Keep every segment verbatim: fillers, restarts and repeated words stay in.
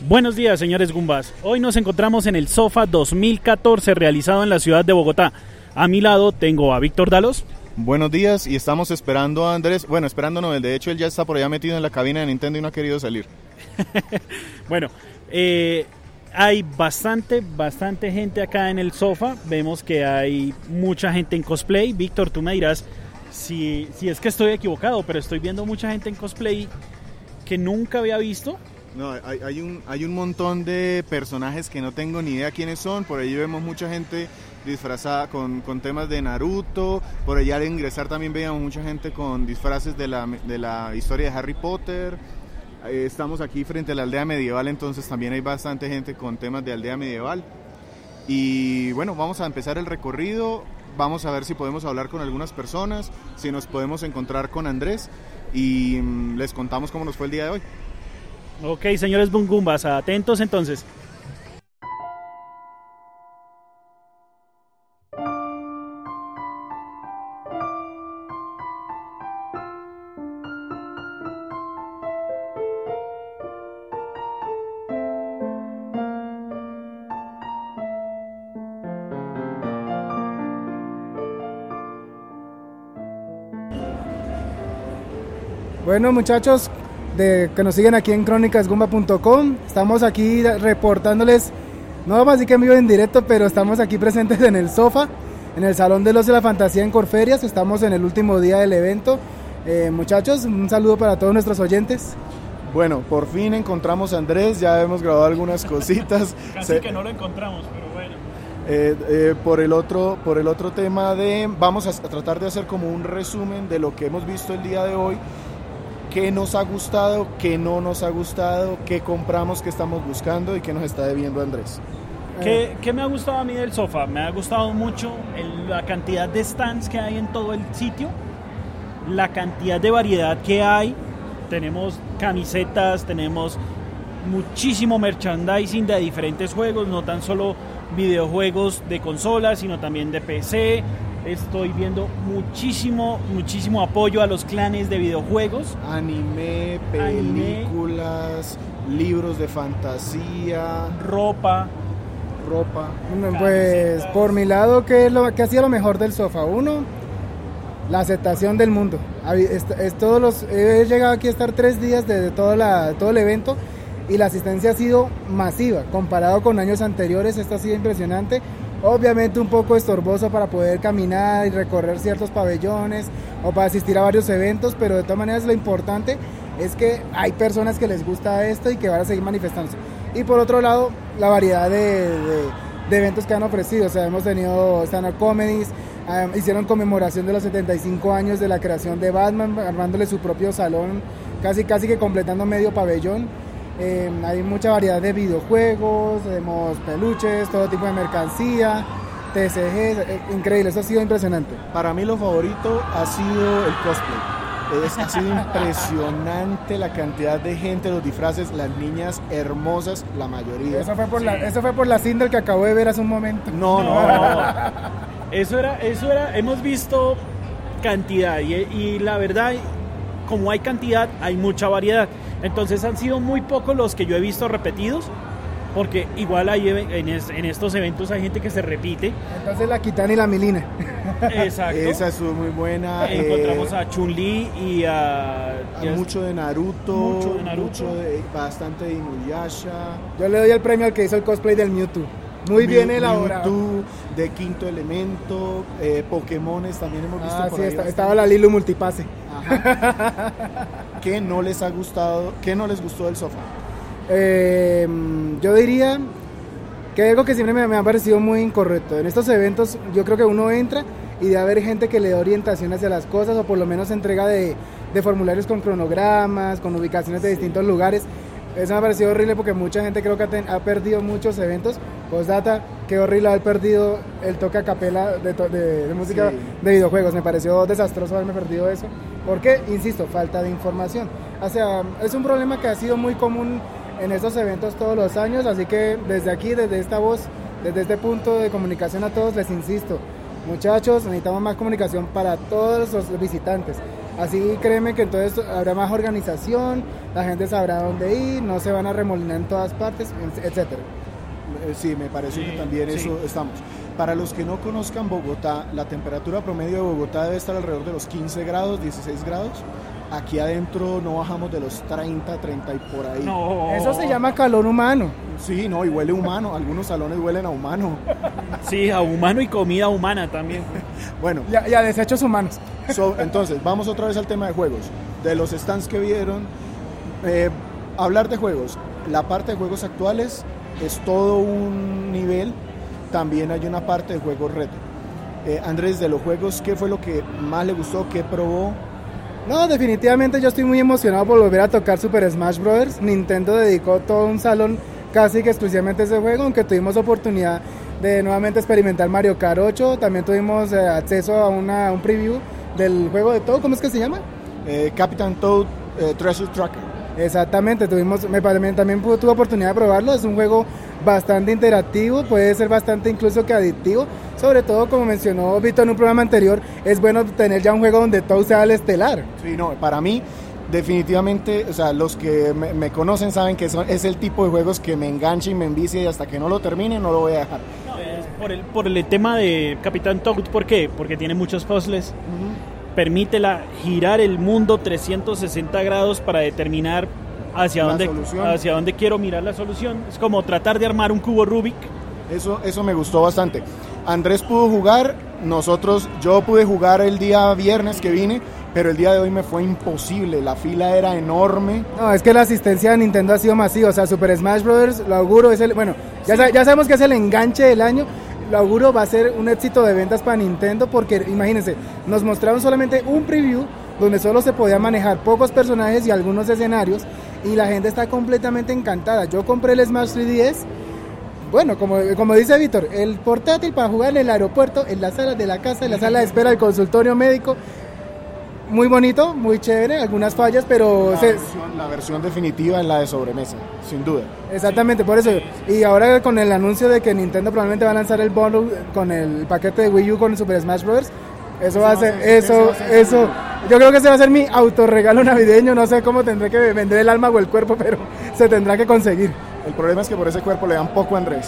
Buenos días, señores Gumbas. Hoy nos encontramos en el SOFA dos mil catorce realizado en la ciudad de Bogotá. A mi lado tengo a Víctor Dalos. Buenos días, y estamos esperando a Andrés. Bueno, esperando no, de hecho él ya está por allá metido en la cabina de Nintendo y no ha querido salir. Bueno, eh, hay bastante, bastante gente acá en el SOFA. Vemos que hay mucha gente en cosplay. Víctor, tú me dirás si, si es que estoy equivocado, pero estoy viendo mucha gente en cosplay que nunca había visto. No, hay, hay, un, hay un montón de personajes que no tengo ni idea quiénes son. Por ahí vemos mucha gente disfrazada con, con temas de Naruto. Por allá al ingresar también veíamos mucha gente con disfraces de la, de la historia de Harry Potter. Eh, estamos aquí frente a la aldea medieval, entonces también hay bastante gente con temas de aldea medieval. Y bueno, vamos a empezar el recorrido. Vamos a ver si podemos hablar con algunas personas, si nos podemos encontrar con Andrés y mmm, les contamos cómo nos fue el día de hoy. Ok, señores Bungumbas, atentos entonces. Bueno, muchachos, de que nos siguen aquí en crónicas gumba punto com, estamos aquí reportándoles, no vamos a decir que en vivo en directo, pero estamos aquí presentes en el SOFA, en el Salón del Ocio de la Fantasía en Corferias. Estamos en el último día del evento. Eh, muchachos, un saludo para todos nuestros oyentes. Bueno, por fin encontramos a Andrés, ya hemos grabado algunas cositas. Casi Se... que no lo encontramos, pero bueno. Eh, eh, por el otro, por el otro tema de, vamos a, a tratar de hacer como un resumen de lo que hemos visto el día de hoy. ¿Qué nos ha gustado, qué no nos ha gustado, qué compramos, qué estamos buscando y qué nos está debiendo Andrés? ¿Qué, ¿Qué me ha gustado a mí del SOFA? Me ha gustado mucho el, la cantidad de stands que hay en todo el sitio, la cantidad de variedad que hay. Tenemos camisetas, tenemos muchísimo merchandising de diferentes juegos, no tan solo videojuegos de consolas, sino también de P C. Estoy viendo muchísimo, muchísimo apoyo a los clanes de videojuegos. Anime, películas, Anime. Libros de fantasía, ropa. Ropa. Bueno, pues por mi lado, ¿qué, es lo, qué ha sido lo mejor del SOFA? Uno, la aceptación del mundo. Es, es todos los, he llegado aquí a estar tres días desde todo, la, todo el evento y la asistencia ha sido masiva. Comparado con años anteriores, esto ha sido impresionante. Obviamente un poco estorboso para poder caminar y recorrer ciertos pabellones o para asistir a varios eventos, pero de todas maneras lo importante es que hay personas que les gusta esto y que van a seguir manifestándose. Y por otro lado, la variedad de, de, de eventos que han ofrecido. O sea, hemos tenido stand-up comedies, um, hicieron conmemoración de los setenta y cinco años de la creación de Batman, armándole su propio salón, casi, casi que completando medio pabellón. Eh, hay mucha variedad de videojuegos, tenemos peluches, todo tipo de mercancía, T C Gs, eh, increíble, eso ha sido impresionante. Para mí lo favorito ha sido el cosplay. Es, ha sido impresionante la cantidad de gente, los disfraces, las niñas hermosas, la mayoría. Eso fue por, sí. la, eso fue por la Sindel que acabo de ver hace un momento. No, no, no. Eso era, eso era, hemos visto cantidad y, y la verdad, como hay cantidad, hay mucha variedad. Entonces han sido muy pocos los que yo he visto repetidos, porque igual hay en, es, en estos eventos hay gente que se repite. Entonces la Kitana y la Milina. Exacto. Esa estuvo muy buena. Encontramos eh, a Chun-Li y a... y a mucho de Naruto, mucho de Naruto. Mucho de, bastante de Inuyasha. Yo le doy el premio al que hizo el cosplay del Mewtwo. Muy bien elaborado. Mewtwo, de Quinto Elemento, eh, Pokémones también hemos visto ah, por sí, ahí. Está, estaba la Lilu Multipase. Ajá. ¿Qué no les ha gustado? ¿Qué no les gustó del SOFA? Eh, yo diría que hay algo que siempre me, me ha parecido muy incorrecto. En estos eventos yo creo que uno entra y debe haber gente que le da orientación hacia las cosas o por lo menos entrega de, de formularios con cronogramas, con ubicaciones de distintos lugares. Eso me ha parecido horrible porque mucha gente creo que ha, ten, ha perdido muchos eventos. Postdata, qué horrible haber perdido el toque a capela de, to, de, de música sí. de videojuegos. Me pareció desastroso haberme perdido eso. Porque, insisto, falta de información. O sea, es un problema que ha sido muy común en estos eventos todos los años. Así que desde aquí, desde esta voz, desde este punto de comunicación a todos, les insisto. Muchachos, necesitamos más comunicación para todos los visitantes. Así créeme que entonces habrá más organización, la gente sabrá dónde ir, no se van a remolinar en todas partes, etcétera. Sí, me parece sí, que también sí. Eso estamos. Para los que no conozcan Bogotá, la temperatura promedio de Bogotá debe estar alrededor de los quince grados, dieciséis grados. Aquí adentro no bajamos de los treinta, treinta y por ahí. No. Eso se llama calor humano. Sí, no, y huele humano. Algunos salones huelen a humano. Sí, a humano y comida humana también. Bueno. Y a, y a desechos humanos. So, entonces, vamos otra vez al tema de juegos. De los stands que vieron, eh, hablar de juegos. La parte de juegos actuales es todo un nivel. También hay una parte de juegos retro. Eh, Andrés, de los juegos, ¿qué fue lo que más le gustó? ¿Qué probó? No, definitivamente yo estoy muy emocionado por volver a tocar Super Smash Bros. Nintendo dedicó todo un salón casi que exclusivamente a ese juego, aunque tuvimos oportunidad de nuevamente experimentar Mario Kart ocho, también tuvimos eh, acceso a una, un preview del juego de Toad, ¿cómo es que se llama? Eh, Captain Toad eh, Treasure Tracker. Exactamente, tuvimos, me, también, también tuve oportunidad de probarlo, es un juego bastante interactivo, puede ser bastante incluso que adictivo, sobre todo como mencionó Vito en un programa anterior, es bueno tener ya un juego donde todo sea el estelar. Sí, no, para mí definitivamente, o sea, los que me, me conocen saben que son, es el tipo de juegos que me engancha y me envicia y hasta que no lo termine no lo voy a dejar. No, es por el, por el tema de Capitán Toad, ¿por qué? Porque tiene muchos puzzles. Uh-huh. Permítela girar el mundo trescientos sesenta grados para determinar hacia dónde, hacia dónde quiero mirar la solución. Es como tratar de armar un cubo Rubik. Eso, eso me gustó bastante. Andrés pudo jugar, nosotros, yo pude jugar el día viernes que vine, pero el día de hoy me fue imposible, la fila era enorme. No, es que la asistencia de Nintendo ha sido masiva, o sea, Super Smash Bros., lo auguro, es el, bueno, ya, sí. ya sabemos que es el enganche del año. Lo auguro va a ser un éxito de ventas para Nintendo porque imagínense, nos mostraron solamente un preview donde solo se podía manejar pocos personajes y algunos escenarios y la gente está completamente encantada. Yo compré el Smash tres D S, bueno, como, como dice Víctor, el portátil para jugar en el aeropuerto, en la sala de la casa, en la sala de espera del consultorio médico. Muy bonito, muy chévere, algunas fallas, pero... La, se... versión, la versión definitiva es la de sobremesa, sin duda. Exactamente, por eso. Y ahora con el anuncio de que Nintendo probablemente va a lanzar el bundle con el paquete de Wii U con Super Smash Bros., eso va a ser, eso, eso, yo creo que ese va a ser mi autorregalo navideño, no sé cómo tendré que vender el alma o el cuerpo, pero se tendrá que conseguir. El problema es que por ese cuerpo le dan poco a Andrés.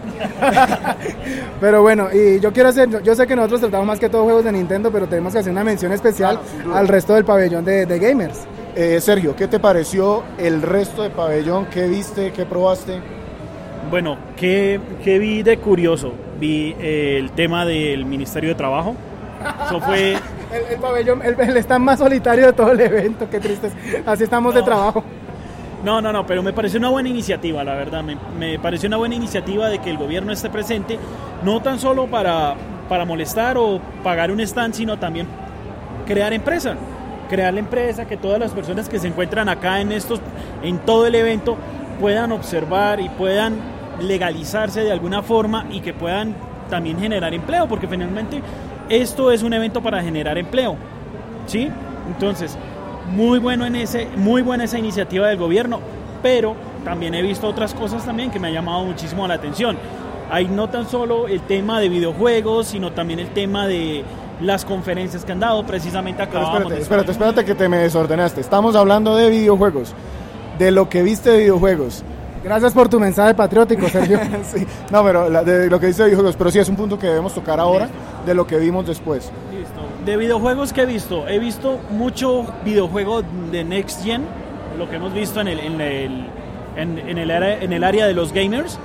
Pero bueno, y yo quiero hacer, yo sé que nosotros tratamos más que todo juegos de Nintendo, pero tenemos que hacer una mención especial claro, al resto del pabellón de, de gamers. Eh, Sergio, ¿qué te pareció el resto del pabellón? ¿Qué viste? ¿Qué probaste? Bueno, ¿qué, qué vi de curioso? Vi eh, el tema del Ministerio de Trabajo. Eso fue... el, el pabellón, el, el stand más solitario de todo el evento, qué triste. Así estamos no. de trabajo. No, no, no, pero me pareció una buena iniciativa, la verdad, me, me pareció una buena iniciativa de que el gobierno esté presente, no tan solo para, para molestar o pagar un stand, sino también crear empresa, crear la empresa, que todas las personas que se encuentran acá en estos, en todo el evento, puedan observar y puedan legalizarse de alguna forma y que puedan también generar empleo, porque finalmente esto es un evento para generar empleo, ¿sí? Entonces... Muy bueno en ese, muy buena esa iniciativa del gobierno, pero también he visto otras cosas también que me han llamado muchísimo la atención. Hay no tan solo el tema de videojuegos, sino también el tema de las conferencias que han dado, precisamente acabamos espérate, de... Espérate, espérate que te me desordenaste. Estamos hablando de videojuegos, de lo que viste de videojuegos. Gracias por tu mensaje patriótico, Sergio. Sí, no, pero la, de lo que dice de videojuegos, pero sí es un punto que debemos tocar ahora. Listo. De lo que vimos después. Listo. De videojuegos que he visto, he visto mucho videojuego de Next Gen, lo que hemos visto en el, en el, en, en el, área, en el área de los gamers.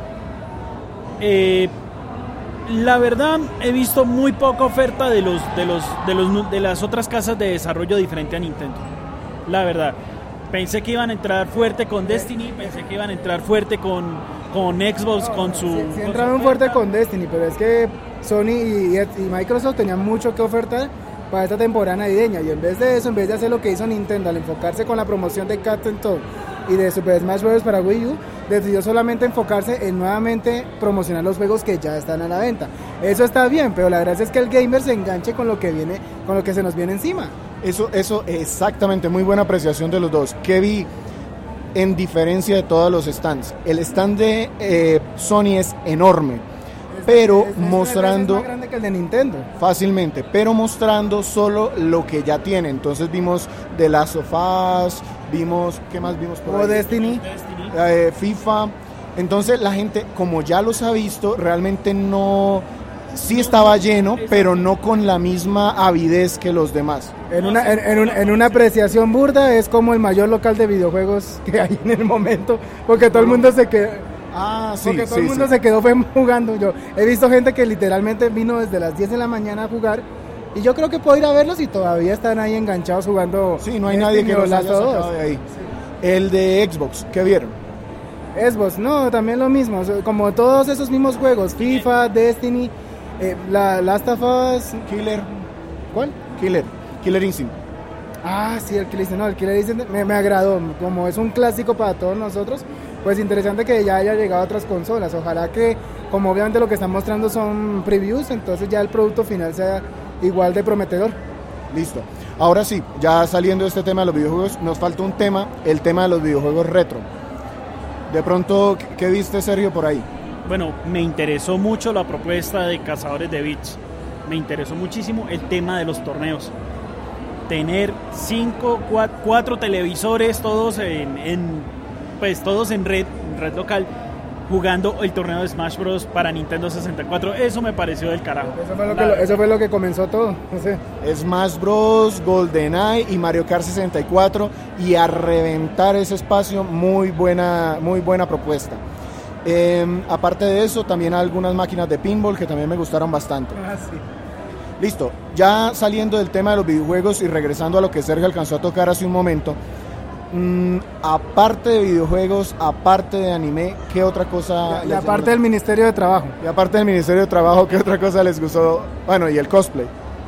Eh, la verdad, he visto muy poca oferta de los, de los, de los, de las otras casas de desarrollo diferente a Nintendo. La verdad. Pensé que iban a entrar fuerte con Destiny, pensé que iban a entrar fuerte con, con Xbox, no, con su... Sí, sí entraron fuerte con Destiny, pero es que Sony y, y Microsoft tenían mucho que ofertar para esta temporada navideña, y en vez de eso, en vez de hacer lo que hizo Nintendo al enfocarse con la promoción de Captain Toad y de Super Smash Bros. Para Wii U, decidió solamente enfocarse en nuevamente promocionar los juegos que ya están a la venta. Eso está bien, pero la gracia es que el gamer se enganche con lo que viene, con lo que se nos viene encima. Eso, eso exactamente, muy buena apreciación de los dos. ¿Qué vi en diferencia de todos los stands? El stand de eh, Sony es enorme. pero Es- es- mostrando... Es más grande que el de Nintendo. Fácilmente, pero mostrando solo lo que ya tiene. Entonces vimos The Last of Us, vimos, ¿qué más vimos por O ahí? Destiny. Destiny. Eh, FIFA. Entonces la gente, como ya los ha visto, realmente no... Sí estaba lleno, pero no con la misma avidez que los demás. En una, en, en un- en una apreciación burda, es como el mayor local de videojuegos que hay en el momento, porque todo el mundo se quedó, Ah, sí, porque todo sí, el mundo sí. se quedó fue jugando. Yo he visto gente que literalmente vino desde las diez de la mañana a jugar, y yo creo que puedo ir a verlos y todavía están ahí enganchados jugando. Sí, no hay nadie que Destiny o los Last haya of Us. sacado de ahí. El de Xbox, ¿qué vieron? Xbox, no, también lo mismo, o sea, como todos esos mismos juegos, FIFA, Destiny, eh, la Last of Us, Killer, ¿cuál? Killer, Killer Instinct. Ah, sí, el Killer Instinct, no, el Killer Instinct me, me agradó, como es un clásico para todos nosotros, pues interesante que ya haya llegado a otras consolas, ojalá que, como obviamente lo que están mostrando son previews, entonces ya el producto final sea igual de prometedor. Listo. Ahora sí, ya saliendo de este tema de los videojuegos, nos falta un tema, el tema de los videojuegos retro. De pronto, ¿qué viste, Sergio, por ahí? Bueno, me interesó mucho la propuesta de Cazadores de Bits. Me interesó muchísimo el tema de los torneos. Tener cinco, cua- cuatro televisores, todos en, en, pues todos en red, en red local, jugando el torneo de Smash Bros. Para Nintendo sesenta y cuatro. Eso me pareció del carajo. Eso fue lo La que, lo- verdad. eso fue lo que comenzó todo, no sé. Smash Bros, GoldenEye y Mario Kart sesenta y cuatro, y a reventar ese espacio, muy buena, muy buena propuesta. Eh, aparte de eso, también algunas máquinas de pinball que también me gustaron bastante. Ah, sí. Listo, ya saliendo del tema de los videojuegos y regresando a lo que Sergio alcanzó a tocar hace un momento, mmm, aparte de videojuegos, aparte de anime, ¿qué otra cosa? Y, y les aparte llamó? del Ministerio de Trabajo. Y aparte del Ministerio de Trabajo, ¿qué otra cosa les gustó? Bueno, y el cosplay.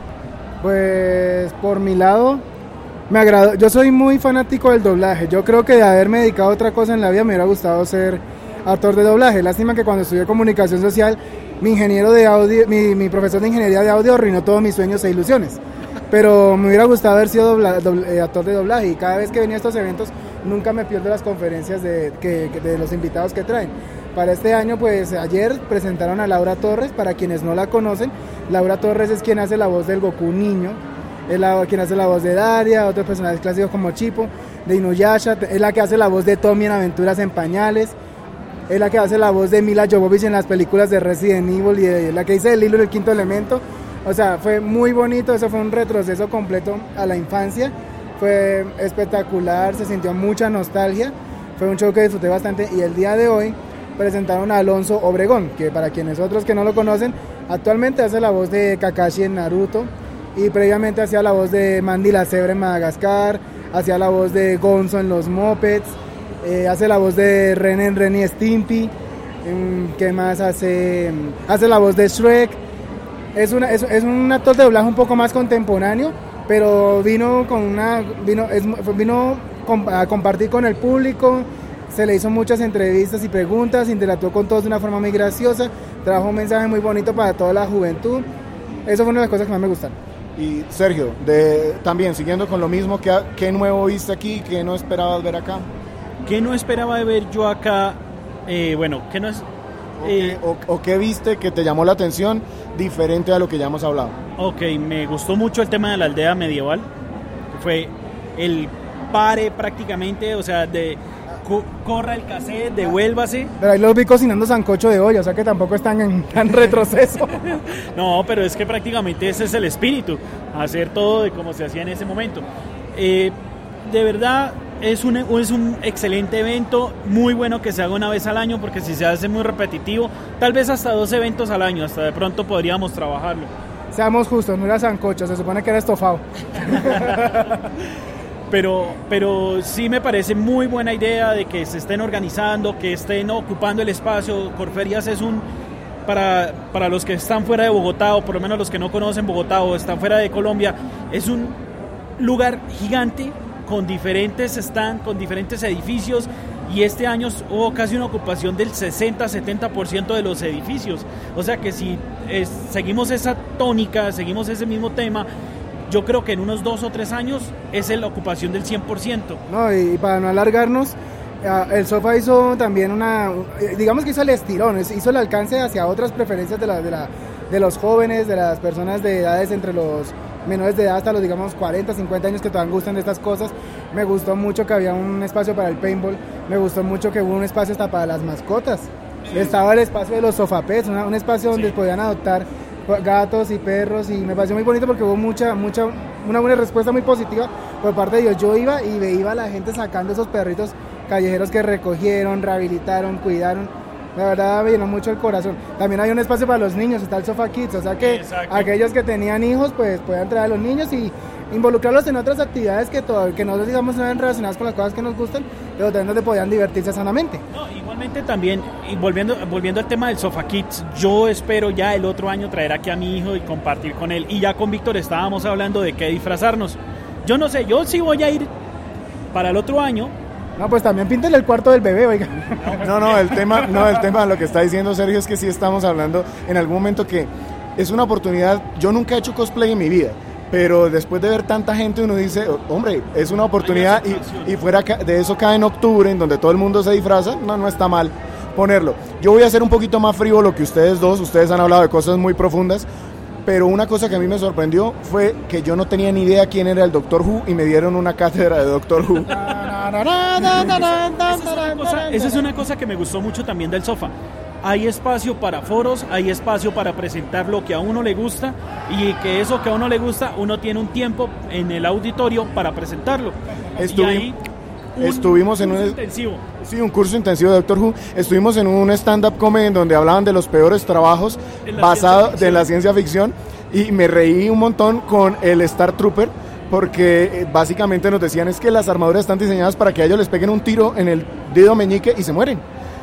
Pues por mi lado, me agradó. Yo soy muy fanático del doblaje. Yo creo que de haberme dedicado a otra cosa en la vida me hubiera gustado ser actor de doblaje. Lástima que cuando estudié comunicación social, mi ingeniero de audio, mi, mi profesor de ingeniería de audio arruinó todos mis sueños e ilusiones. Pero me hubiera gustado haber sido dobla- doble- eh, actor de doblaje, y cada vez que venía a estos eventos nunca me pierdo las conferencias de, que, que- de los invitados que traen. Para este año, pues ayer presentaron a Laura Torres. Para quienes no la conocen, Laura Torres es quien hace la voz del Goku niño, es la, quien hace la voz de Daria, otros personajes clásicos como Chipo, de Inuyasha, es la que hace la voz de Tommy en Aventuras en Pañales, es la que hace la voz de Mila Jovovich en las películas de Resident Evil, y de, la que dice el Lilo en el Quinto Elemento. O sea, fue muy bonito, eso fue un retroceso completo a la infancia, fue espectacular, se sintió mucha nostalgia, fue un show que disfruté bastante. Y el día de hoy presentaron a Alonso Obregón, que para quienes otros que no lo conocen, actualmente hace la voz de Kakashi en Naruto, y previamente hacía la voz de Mandy la Cebra en Madagascar, hacía la voz de Gonzo en Los Muppets, eh, hace la voz de Ren en Ren y Stimpy, mm, ¿qué más hace? Hace la voz de Shrek. Es, una, es, es un actor de doblaje un poco más contemporáneo, pero vino con una vino, es, vino com- a compartir con el público, se le hizo muchas entrevistas y preguntas, interactuó con todos de una forma muy graciosa, trajo un mensaje muy bonito para toda la juventud. Eso fue una de las cosas que más me gustaron. Y Sergio, de, también siguiendo con lo mismo, ¿qué, ¿qué nuevo viste aquí? ¿Qué no esperabas ver acá? ¿Qué no esperaba de ver yo acá? Eh, bueno, ¿qué no es? ¿O, eh, qué, o- o qué viste que te llamó la atención diferente a lo que ya hemos hablado? Ok, me gustó mucho el tema de la aldea medieval. Fue el pare prácticamente, o sea, de co- corra el cassette, devuélvase. Pero ahí los vi cocinando sancocho de olla, o sea que tampoco están en tan retroceso. No, pero es que prácticamente ese es el espíritu, hacer todo de como se hacía en ese momento. Eh, de verdad, es un, es un excelente evento, muy bueno que se haga una vez al año, porque si se hace muy repetitivo, tal vez hasta dos eventos al año, hasta de pronto podríamos trabajarlo. Seamos justos, no era sancocho, se supone que era estofado. Pero, pero sí me parece muy buena idea de que se estén organizando, que estén ocupando el espacio. Corferias es un, para, para los que están fuera de Bogotá, o por lo menos los que no conocen Bogotá o están fuera de Colombia, es un lugar gigante con diferentes stands, con diferentes edificios, y este año hubo casi una ocupación del sesenta a setenta por ciento de los edificios. O sea que si eh, seguimos esa tónica, seguimos ese mismo tema, yo creo que en unos dos o tres años es la ocupación del cien por ciento. No, y para no alargarnos, el sofá hizo también una, digamos que hizo el estirón, hizo el alcance hacia otras preferencias de, la, de, la, de los jóvenes, de las personas de edades entre los menores de edad hasta los, digamos, cuarenta, cincuenta años que todavía gustan de estas cosas. Me gustó mucho que había un espacio para el paintball, me gustó mucho que hubo un espacio hasta para las mascotas. Sí. Estaba el espacio de los sofapets, una, un espacio donde sí. podían adoptar gatos y perros, y me pareció muy bonito porque hubo mucha, mucha, una buena respuesta muy positiva por parte de ellos. Yo iba y veía a la gente sacando esos perritos callejeros que recogieron, rehabilitaron, cuidaron. La verdad me llenó mucho el corazón. También hay un espacio para los niños, está el Sofa Kids, o sea que Exacto. aquellos que tenían hijos pues puedan traer a los niños y involucrarlos en otras actividades que, todo, que no digamos no eran relacionadas con las cosas que nos gustan, pero también donde podían divertirse sanamente. No, igualmente también, y volviendo, volviendo al tema del Sofa Kids, yo espero ya el otro año traer aquí a mi hijo y compartir con él. Y ya con Víctor estábamos hablando de qué disfrazarnos. Yo no sé, yo sí voy a ir para el otro año. No, pues también píntele el cuarto del bebé, oiga. No, no, el tema, no, el tema, lo que está diciendo Sergio es que sí estamos hablando en algún momento que es una oportunidad. Yo nunca he hecho cosplay en mi vida, pero después de ver tanta gente uno dice, hombre, es una oportunidad y, y fuera de eso cae en octubre, en donde todo el mundo se disfraza, no, no está mal ponerlo. Yo voy a hacer un poquito más frívolo que ustedes dos, ustedes han hablado de cosas muy profundas, pero una cosa que a mí me sorprendió fue que yo no tenía ni idea quién era el Doctor Who y me dieron una cátedra de Doctor Who. Esa es una cosa, esa es una cosa que me gustó mucho también del sofá. Hay espacio para foros, hay espacio para presentar lo que a uno le gusta, y que eso que a uno le gusta, uno tiene un tiempo en el auditorio para presentarlo. Estuvi- y ahí un estuvimos en un intensivo. Sí, un curso intensivo de Doctor Who. Estuvimos en un stand-up comedy en donde hablaban de los peores trabajos basados de la ciencia ficción, y me reí un montón con el Star Trooper, porque básicamente nos decían es que las armaduras están diseñadas para que a ellos les peguen un tiro en el dedo meñique y se mueren.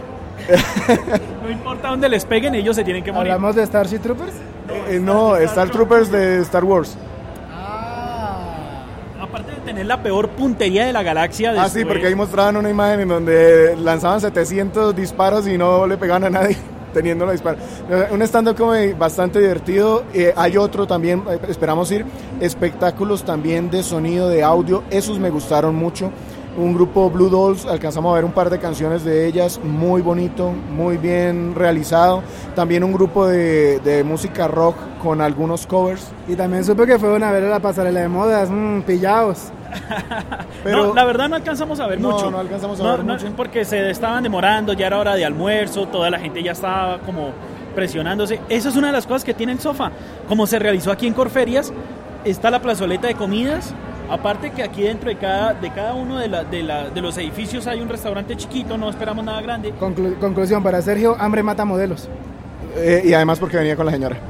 No importa dónde les peguen, ellos se tienen que morir. ¿Hablamos de Starship Troopers? Eh, no, Star Troopers de Star Wars. Ah. Aparte de tener la peor puntería de la galaxia. Ah, sí, porque ahí mostraban una imagen en donde lanzaban setecientos disparos y no le pegaban a nadie teniendo los disparos. Un stand-up comedy bastante divertido. Eh, hay otro también, eh, esperamos ir, espectáculos también de sonido, de audio, esos me gustaron mucho. Un grupo Blue Dolls, alcanzamos a ver un par de canciones de ellas, muy bonito, muy bien realizado. También un grupo de, de música rock con algunos covers. Y también supe que fueron a ver la pasarela de modas, mmm, pillados. Pero no, la verdad no alcanzamos a ver no, mucho. No, alcanzamos a no, ver no, mucho. Porque se estaban demorando, ya era hora de almuerzo, toda la gente ya estaba como presionándose. Eso es una de las cosas que tiene el sofá. Como se realizó aquí en Corferias, está la plazoleta de comidas. Aparte que aquí dentro de cada, de cada uno de, la, de, la, de los edificios hay un restaurante chiquito, no esperamos nada grande. Conclu- conclusión, para Sergio, hambre mata modelos. Eh, y además porque venía con la señora.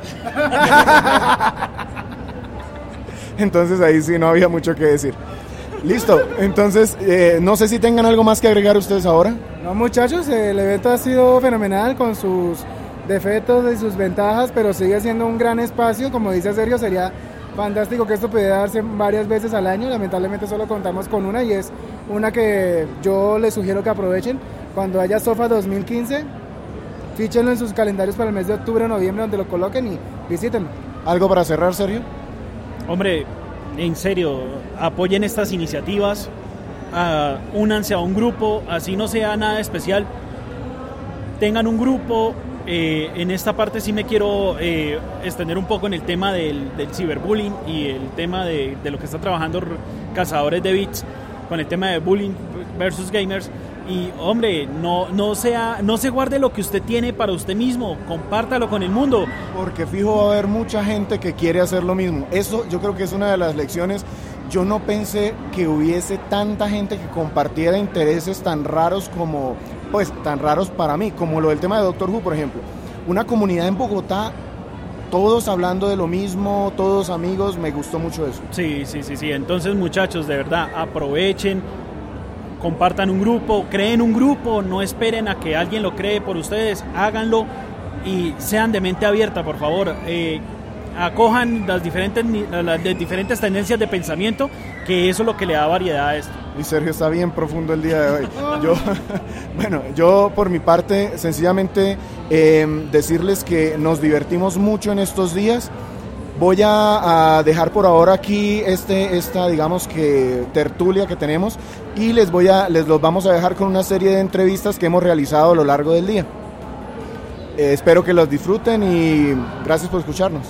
Entonces ahí sí no había mucho que decir. Listo, entonces eh, no sé si tengan algo más que agregar ustedes ahora. No, muchachos, el evento ha sido fenomenal con sus defectos y sus ventajas, pero sigue siendo un gran espacio. Como dice Sergio, sería fantástico que esto pudiera darse varias veces al año. Lamentablemente solo contamos con una, y es una que yo les sugiero que aprovechen. Cuando haya Sofa dos mil quince, fíchenlo en sus calendarios para el mes de octubre o noviembre, donde lo coloquen y visítenlo. ¿Algo para cerrar, Sergio? Hombre, en serio, apoyen estas iniciativas, uh, únanse a un grupo, así no sea nada especial, tengan un grupo. Eh, en esta parte sí me quiero eh, extender un poco en el tema del, del ciberbullying y el tema de, de lo que está trabajando Cazadores de Bits con el tema de bullying versus gamers. Y hombre, no, no, sea, no se guarde lo que usted tiene para usted mismo, compártalo con el mundo. Porque fijo va a haber mucha gente que quiere hacer lo mismo. Eso yo creo que es una de las lecciones. Yo no pensé que hubiese tanta gente que compartiera intereses tan raros como, pues tan raros para mí, como lo del tema de Doctor Who, por ejemplo. Una comunidad en Bogotá, todos hablando de lo mismo, todos amigos, me gustó mucho eso. Sí, sí, sí, sí. Entonces, muchachos, de verdad, aprovechen, compartan un grupo, creen un grupo, no esperen a que alguien lo cree por ustedes, háganlo y sean de mente abierta, por favor. Eh, acojan las diferentes, las diferentes tendencias de pensamiento, que eso es lo que le da variedad a esto. Y Sergio está bien profundo el día de hoy. Yo, bueno, yo por mi parte, sencillamente eh, decirles que nos divertimos mucho en estos días. Voy a, a dejar por ahora aquí este, esta, digamos que tertulia que tenemos y les voy a, les los vamos a dejar con una serie de entrevistas que hemos realizado a lo largo del día. Eh, espero que los disfruten y gracias por escucharnos.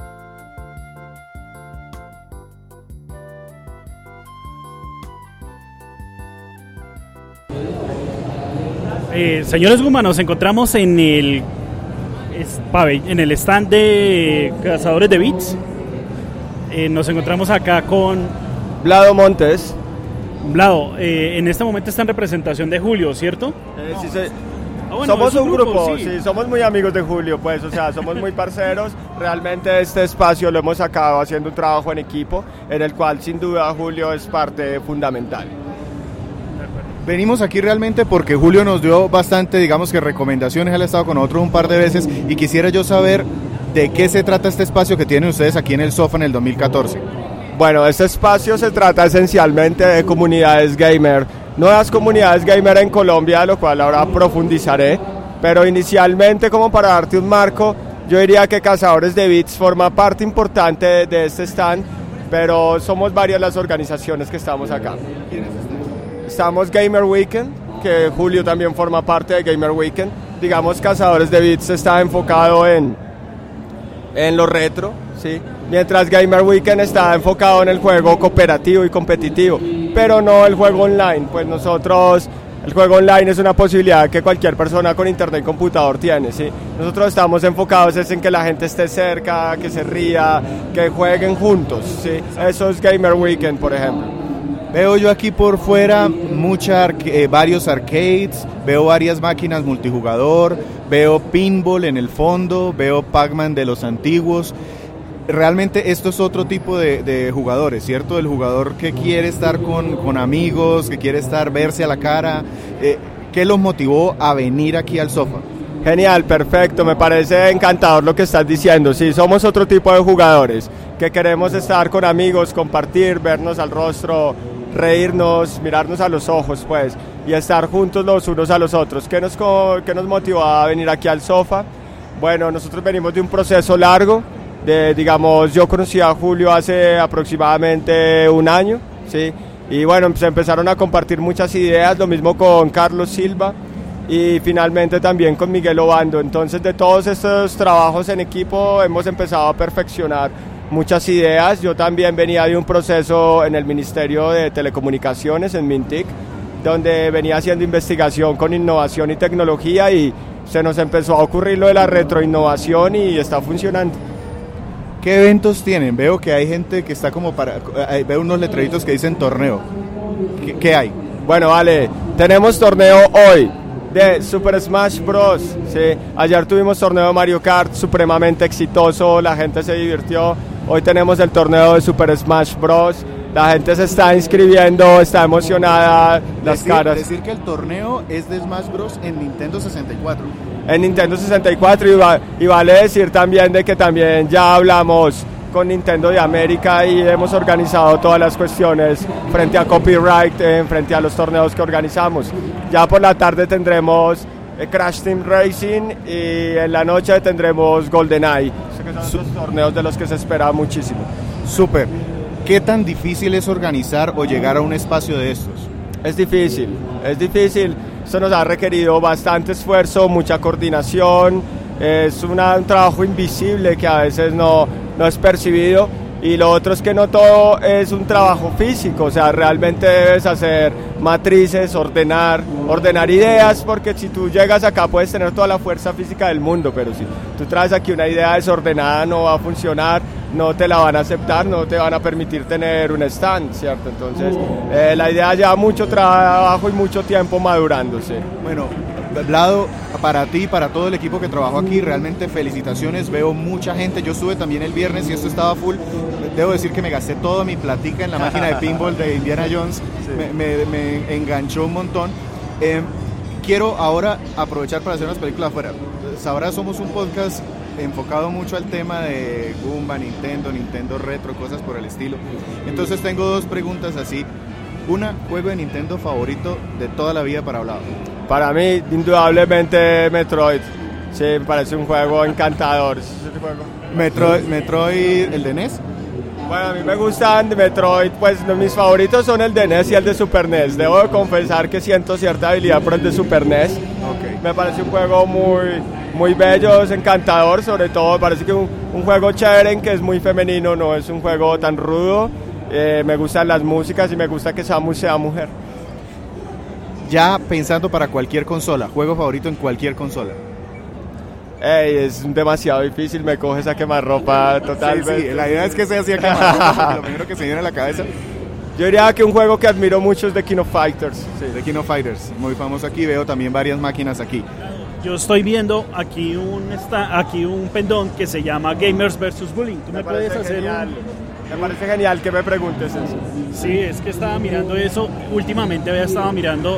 Eh, señores Guma, nos encontramos en el, en el stand de Cazadores de Bits. Eh, nos encontramos acá con Vlado Montes. Vlado, eh, en este momento está en representación de Julio, ¿cierto? Eh, sí, sí. Ah, bueno, somos un grupo, grupo sí. sí, somos muy amigos de Julio, pues, o sea, somos muy parceros. Realmente este espacio lo hemos sacado haciendo un trabajo en equipo, en el cual sin duda Julio es parte fundamental. Venimos aquí realmente porque Julio nos dio bastante, digamos que recomendaciones, él ha estado con nosotros un par de veces y quisiera yo saber de qué se trata este espacio que tienen ustedes aquí en el SOFA en el dos mil catorce. Bueno, este espacio se trata esencialmente de comunidades gamer, nuevas comunidades gamer en Colombia, lo cual ahora profundizaré, pero inicialmente, como para darte un marco, yo diría que Cazadores de Bits forma parte importante de, de este stand, pero somos varias las organizaciones que estamos acá. Estamos Gamer Weekend, que Julio también forma parte de Gamer Weekend. Digamos, Cazadores de Bits está enfocado en, en lo retro, ¿sí? Mientras Gamer Weekend está enfocado en el juego cooperativo y competitivo, pero no el juego online. Pues nosotros, el juego online es una posibilidad que cualquier persona con internet y computador tiene, ¿sí? Nosotros estamos enfocados es en que la gente esté cerca, que se ría, que jueguen juntos, ¿sí? Eso es Gamer Weekend, por ejemplo. Veo yo aquí por fuera mucha arque- eh, varios arcades, veo varias máquinas multijugador, veo pinball en el fondo, veo Pac-Man de los antiguos. Realmente esto es otro tipo de, de jugadores, ¿cierto? El jugador que quiere estar con, con amigos, que quiere estar, verse a la cara. Eh, ¿Qué los motivó a venir aquí al SOFA? Genial, perfecto, me parece encantador lo que estás diciendo. Sí, somos otro tipo de jugadores que queremos estar con amigos, compartir, vernos al rostro, reírnos, mirarnos a los ojos, pues, y estar juntos los unos a los otros. ¿Qué nos, qué nos motivó a venir aquí al SOFA? Bueno, nosotros venimos de un proceso largo, de, digamos, yo conocí a Julio hace aproximadamente un año, ¿sí? Y bueno, se empezaron a compartir muchas ideas, lo mismo con Carlos Silva y finalmente también con Miguel Obando. Entonces, de todos estos trabajos en equipo hemos empezado a perfeccionar muchas ideas. Yo también venía de un proceso en el Ministerio de Telecomunicaciones, en Mintic, donde venía haciendo investigación con innovación y tecnología y se nos empezó a ocurrir lo de la retroinnovación y está funcionando. ¿Qué eventos tienen? Veo que hay gente que está como para... Veo unos letreritos que dicen torneo. ¿Qué, qué hay? Bueno, vale, tenemos torneo hoy de Super Smash Bros. ¿Sí? Ayer tuvimos torneo de Mario Kart supremamente exitoso, la gente se divirtió. Hoy tenemos el torneo de Super Smash Bros. La gente se está inscribiendo, está emocionada, las decir, caras. Decir que el torneo es de Smash Bros. En Nintendo sesenta y cuatro. En Nintendo sesenta y cuatro y, va, y vale decir también de que también ya hablamos con Nintendo de América y hemos organizado todas las cuestiones frente a copyright, eh, frente a los torneos que organizamos. Ya por la tarde tendremos eh, Crash Team Racing y en la noche tendremos GoldenEye. Son los torneos de los que se espera muchísimo. Súper. ¿Qué tan difícil es organizar o llegar a un espacio de estos? Es difícil, es difícil. Esto nos ha requerido bastante esfuerzo, mucha coordinación. Es una, un trabajo invisible que a veces no, no es percibido. Y lo otro es que no todo es un trabajo físico, o sea, realmente debes hacer matrices, ordenar, ordenar ideas, porque si tú llegas acá puedes tener toda la fuerza física del mundo, pero si tú traes aquí una idea desordenada no va a funcionar, no te la van a aceptar, no te van a permitir tener un stand, ¿cierto? Entonces, eh, la idea lleva mucho trabajo y mucho tiempo madurándose. Bueno, Vlado, para ti, para todo el equipo que trabajó aquí, realmente felicitaciones, veo mucha gente, yo estuve también el viernes y esto estaba full, debo decir que me gasté toda mi platica en la máquina de pinball de Indiana Jones, sí. me, me, me enganchó un montón. Eh, quiero ahora aprovechar para hacer unas películas afuera. Ahora somos un podcast enfocado mucho al tema de Goomba, Nintendo, Nintendo Retro, cosas por el estilo. Entonces tengo dos preguntas así. Una, juego de Nintendo favorito de toda la vida para hablar. Para mí, indudablemente Metroid. Sí, me parece un juego encantador. ¿Es ese juego? Metroid, Metroid, el de N E S. Bueno, a mí me gustan de Metroid, pues mis favoritos son el de N E S y el de Super N E S. Debo de confesar que siento cierta habilidad por el de Super N E S. Okay. Me parece un juego muy, muy bello, es encantador, sobre todo me parece que un, un juego chévere en que es muy femenino, no es un juego tan rudo. Eh, me gustan las músicas y me gusta que Samus sea mujer. Ya pensando para cualquier consola, juego favorito en cualquier consola. Ey, es demasiado difícil, me coges a quemarropa totalmente. Sí, sí, la idea es que sea así a quemarropa, lo primero que se viene a la cabeza. Yo diría que un juego que admiro mucho es The King of Fighters. Sí, The King of Fighters, muy famoso aquí, veo también varias máquinas aquí. Yo estoy viendo aquí un esta, aquí un pendón que se llama Gamers versus Bullying. ¿Tú me, me puedes hacer genial. un... Me parece genial que me preguntes eso. Sí, es que estaba mirando eso. Últimamente había estado mirando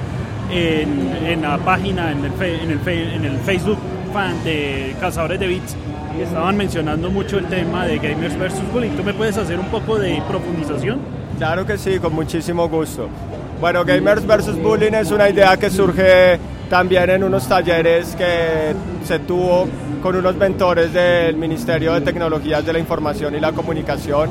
en, en la página, en el, fe, en, el fe, en el Facebook fan de Cazadores de Bits, y estaban mencionando mucho el tema de Gamers versus Bullying. ¿Tú me puedes hacer un poco de profundización? Claro que sí, con muchísimo gusto. Bueno, Gamers versus Bullying es una idea que surge también en unos talleres que se tuvo con unos mentores del Ministerio de Tecnologías de la Información y la Comunicación,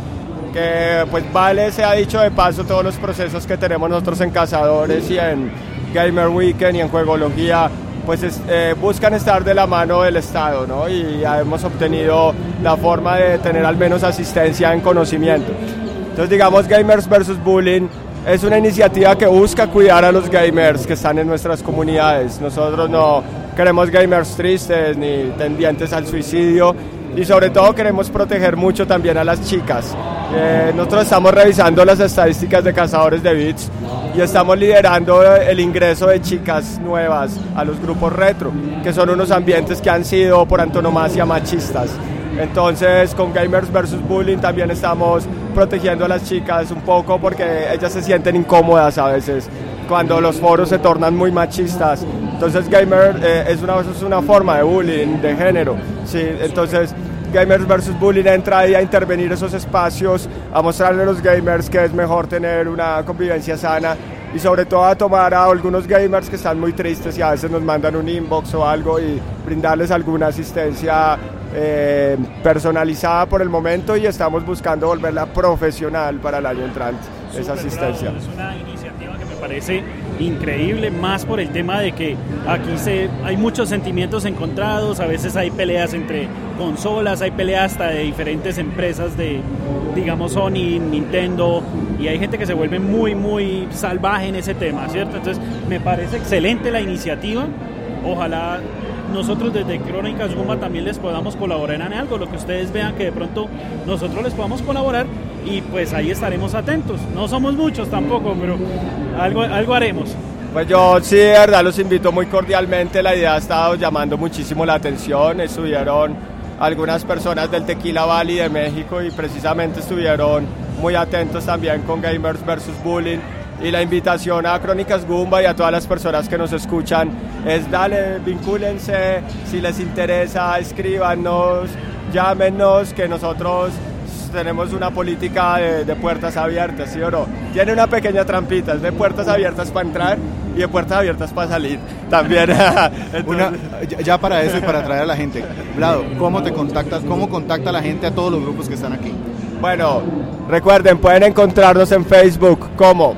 que pues vale, se ha dicho de paso, todos los procesos que tenemos nosotros en Cazadores y en Gamer Weekend y en Juegología, pues es, eh, buscan estar de la mano del Estado, ¿no? Y ya hemos obtenido la forma de tener al menos asistencia en conocimiento. Entonces, digamos, Gamers versus Bullying es una iniciativa que busca cuidar a los gamers que están en nuestras comunidades. Nosotros no queremos gamers tristes ni tendientes al suicidio, y sobre todo queremos proteger mucho también a las chicas. Eh, nosotros estamos revisando las estadísticas de Cazadores de Bits y estamos liderando el ingreso de chicas nuevas a los grupos retro, que son unos ambientes que han sido por antonomasia machistas. Entonces, con Gamers versus Bullying también estamos protegiendo a las chicas un poco, porque ellas se sienten incómodas a veces cuando los foros se tornan muy machistas. Entonces, Gamer eh, es, una, es una forma de bullying de género, ¿sí? Entonces, Gamers versus Bullying entra ahí a intervenir esos espacios, a mostrarle a los gamers que es mejor tener una convivencia sana, y sobre todo a tomar a algunos gamers que están muy tristes y a veces nos mandan un inbox o algo y brindarles alguna asistencia eh, personalizada por el momento, y estamos buscando volverla profesional para el año entrante, esa asistencia. Bravo. Es una iniciativa que me parece increíble, más por el tema de que aquí se, hay muchos sentimientos encontrados, a veces hay peleas entre consolas, hay peleas hasta de diferentes empresas de, digamos, Sony, Nintendo, y hay gente que se vuelve muy, muy salvaje en ese tema, ¿cierto? Entonces, me parece excelente la iniciativa. Ojalá nosotros desde Crónicas Gumba también les podamos colaborar en algo, lo que ustedes vean que de pronto nosotros les podamos colaborar, y pues ahí estaremos atentos. No somos muchos tampoco, pero algo, algo haremos. Pues yo sí, de verdad, los invito muy cordialmente. La idea ha estado llamando muchísimo la atención. Estuvieron algunas personas del Tequila Valley de México y precisamente estuvieron muy atentos también con Gamers versus Bullying. Y la invitación a Crónicas Gumba y a todas las personas que nos escuchan es: dale, vincúlense, si les interesa, escríbanos, llámenos, que nosotros tenemos una política de, de puertas abiertas, ¿sí o no? Tiene una pequeña trampita, es de puertas abiertas para entrar y de puertas abiertas para salir también. Entonces... una, ya para eso y para atraer a la gente, Vlado, ¿cómo te contactas? ¿Cómo contacta la gente a todos los grupos que están aquí? Bueno, recuerden, pueden encontrarnos en Facebook como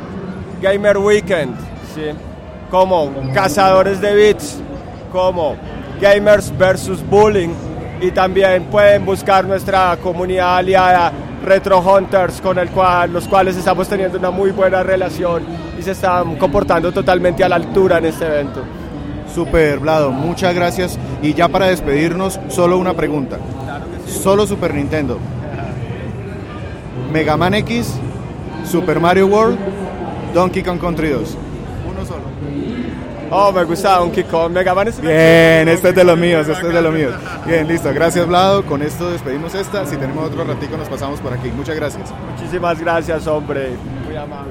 Gamer Weekend, ¿sí? Como Cazadores de Bits, como Gamers versus Bullying, y también pueden buscar nuestra comunidad aliada Retro Hunters, con el cual, los cuales estamos teniendo una muy buena relación y se están comportando totalmente a la altura en este evento. Super, Vlado, muchas gracias. Y ya para despedirnos, solo una pregunta. Claro que sí. Solo Super Nintendo. Mega Man X, Super Mario World, Donkey Kong Country dos. Uno solo. Oh, me gusta Donkey Kong. Mega Man es... Bien, este es de los míos, este es de los míos. Bien, listo. Gracias, Vlado. Con esto despedimos esta. Si tenemos otro ratico, nos pasamos por aquí. Muchas gracias. Muchísimas gracias, hombre. Muy amable.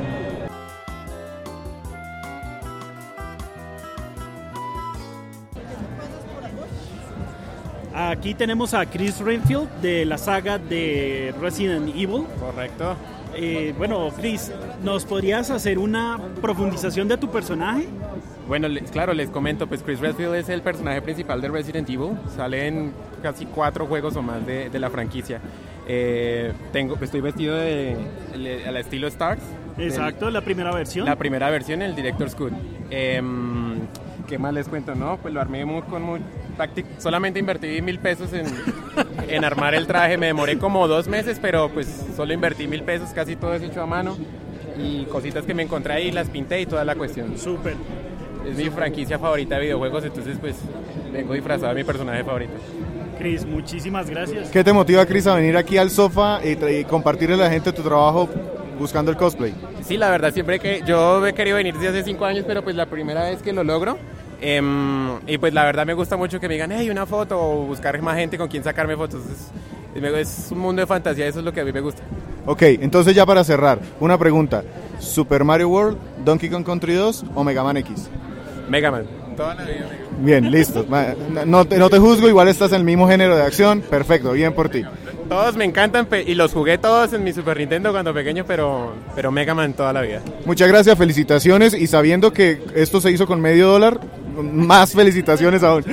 Aquí tenemos a Chris Redfield de la saga de Resident Evil. Correcto. Eh, bueno, Chris, ¿nos podrías hacer una profundización de tu personaje? Bueno, les, claro, les comento, pues Chris Redfield es el personaje principal de Resident Evil, sale en casi cuatro juegos o más de, de la franquicia. Eh, tengo, estoy vestido de, de, al estilo Stars. Exacto, el, la primera versión. La primera versión, el Director's Cut. Eh, ¿Qué más les cuento? No, pues lo armé muy, con muy táctico. Solamente invertí mil pesos en, en armar el traje. Me demoré como dos meses, pero pues solo invertí mil pesos, casi todo es hecho a mano. Y cositas que me encontré ahí, las pinté y toda la cuestión. Súper. Es mi franquicia favorita de videojuegos, entonces pues vengo disfrazado de mi personaje favorito. Chris, muchísimas gracias. ¿Qué te motiva, Chris, a venir aquí al sofá y, tra- y compartirle a la gente tu trabajo buscando el cosplay? Sí, la verdad, siempre que yo he querido venir desde hace cinco años, pero pues la primera vez que lo logro. Eh, y pues la verdad me gusta mucho que me digan, hey, una foto, o buscar más gente con quien sacarme fotos. Es, es un mundo de fantasía, eso es lo que a mí me gusta. Ok, entonces ya para cerrar, una pregunta. ¿Super Mario World, Donkey Kong Country dos o Mega Man X? Mega Man. Toda la vida Mega Man. Bien, listo. No te, no te juzgo, igual estás en el mismo género de acción. Perfecto, bien por ti. Todos me encantan pe- y los jugué todos en mi Super Nintendo cuando pequeño, pero, pero Mega Man toda la vida. Muchas gracias, felicitaciones. Y sabiendo que esto se hizo con medio dólar, más felicitaciones aún.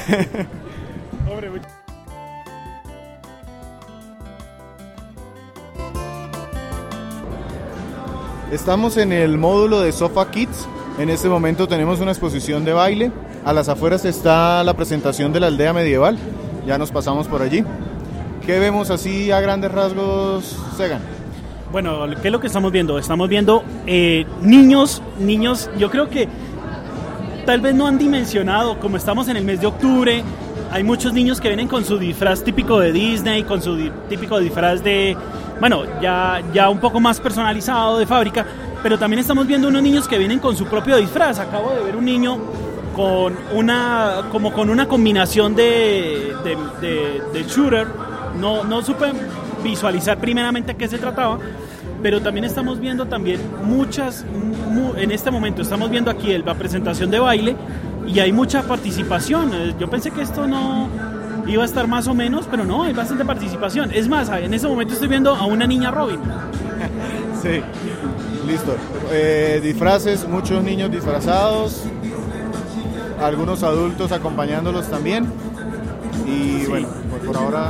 Estamos en el módulo de Sofa Kids. En este momento tenemos una exposición de baile. A las afueras está la presentación de la aldea medieval. Ya nos pasamos por allí. ¿Qué vemos así a grandes rasgos, Segan? Bueno, ¿qué es lo que estamos viendo? Estamos viendo eh, niños, niños, yo creo que tal vez no han dimensionado, como estamos en el mes de octubre, hay muchos niños que vienen con su disfraz típico de Disney, con su di- típico disfraz de, bueno, ya, ya un poco más personalizado de fábrica, pero también estamos viendo unos niños que vienen con su propio disfraz. Acabo de ver un niño con una, como con una combinación de, de, de, de shooter, no, no supe visualizar primeramente a qué se trataba, pero también estamos viendo también muchas, mu, en este momento estamos viendo aquí el, la presentación de baile y hay mucha participación. Yo pensé que esto no iba a estar más o menos, pero no, hay bastante participación. Es más, en este momento estoy viendo a una niña Robin. Sí, listo. Eh, disfraces, muchos niños disfrazados, algunos adultos acompañándolos también. Y Sí. bueno, pues por ahora...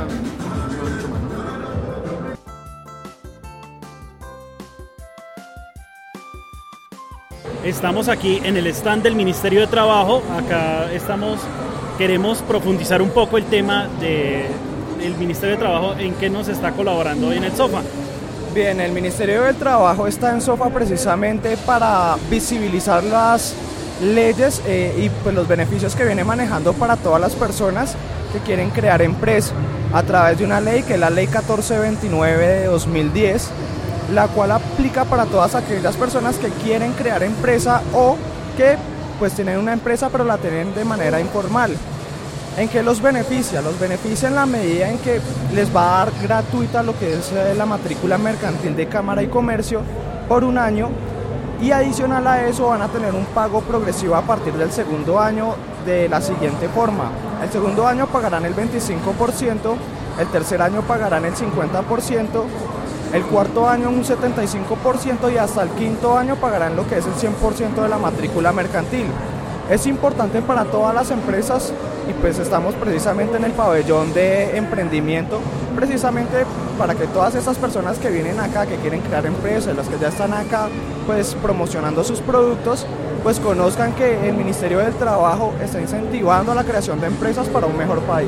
Estamos aquí en el stand del Ministerio de Trabajo. Acá estamos, queremos profundizar un poco el tema de, del Ministerio de Trabajo, en qué nos está colaborando hoy en el SOFA. Bien, el Ministerio del Trabajo está en SOFA precisamente para visibilizar las leyes eh, y pues, los beneficios que viene manejando para todas las personas que quieren crear empresa a través de una ley que es la Ley catorce veintinueve de dos mil diez, la cual aplica para todas aquellas personas que quieren crear empresa o que pues tienen una empresa pero la tienen de manera informal. ¿En qué los beneficia? Los beneficia en la medida en que les va a dar gratuita lo que es eh, la matrícula mercantil de Cámara y Comercio por un año, y adicional a eso van a tener un pago progresivo a partir del segundo año de la siguiente forma. El segundo año pagarán el veinticinco por ciento, el tercer año pagarán el cincuenta por ciento, el cuarto año un setenta y cinco por ciento y hasta el quinto año pagarán lo que es el cien por ciento de la matrícula mercantil. Es importante para todas las empresas y pues estamos precisamente en el pabellón de emprendimiento, precisamente para que todas estas personas que vienen acá, que quieren crear empresas, las que ya están acá pues promocionando sus productos, pues conozcan que el Ministerio del Trabajo está incentivando la creación de empresas para un mejor país.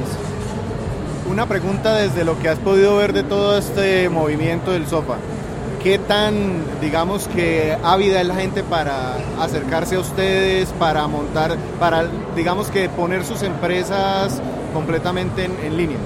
Una pregunta desde lo que has podido ver de todo este movimiento del SOFA. ¿Qué tan, digamos que, ávida es la gente para acercarse a ustedes, para montar, para, digamos que, poner sus empresas completamente en, en línea?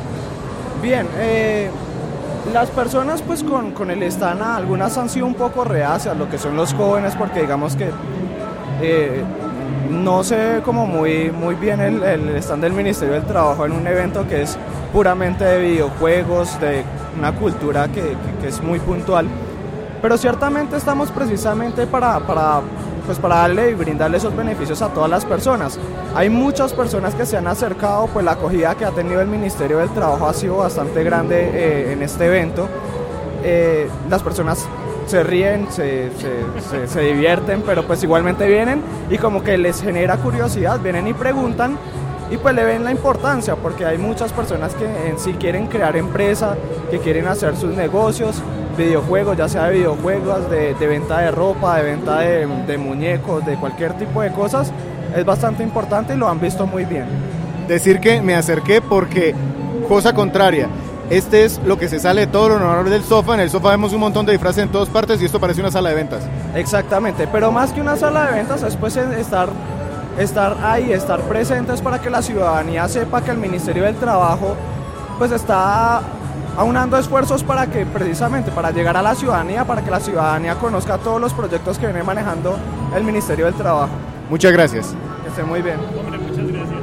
Bien, eh, las personas pues con, con el stand, algunas han sido un poco reacias, lo que son los jóvenes, porque digamos que eh, no se ve como muy, muy bien el, el stand del Ministerio del Trabajo en un evento que es puramente de videojuegos, de una cultura que, que, que es muy puntual, pero ciertamente estamos precisamente para, para, pues para darle y brindarle esos beneficios a todas las personas. Hay muchas personas que se han acercado, pues la acogida que ha tenido el Ministerio del Trabajo ha sido bastante grande eh, en este evento. Eh, las personas se ríen, se, se, se, se divierten, pero pues igualmente vienen y como que les genera curiosidad, vienen y preguntan y pues le ven la importancia, porque hay muchas personas que en sí quieren crear empresa, que quieren hacer sus negocios, videojuegos, ya sea de videojuegos, de, de venta de ropa, de venta de, de muñecos, de cualquier tipo de cosas, es bastante importante y lo han visto muy bien. Decir que me acerqué porque, cosa contraria, este es lo que se sale de todo lo normal del sofá. En el sofá vemos un montón de disfraces en todas partes y esto parece una sala de ventas. Exactamente, pero más que una sala de ventas es pues estar, estar ahí, estar presentes para que la ciudadanía sepa que el Ministerio del Trabajo pues está aunando esfuerzos para que precisamente para llegar a la ciudadanía, para que la ciudadanía conozca todos los proyectos que viene manejando el Ministerio del Trabajo. Muchas gracias. Que esté muy bien. Hombre, muchas gracias.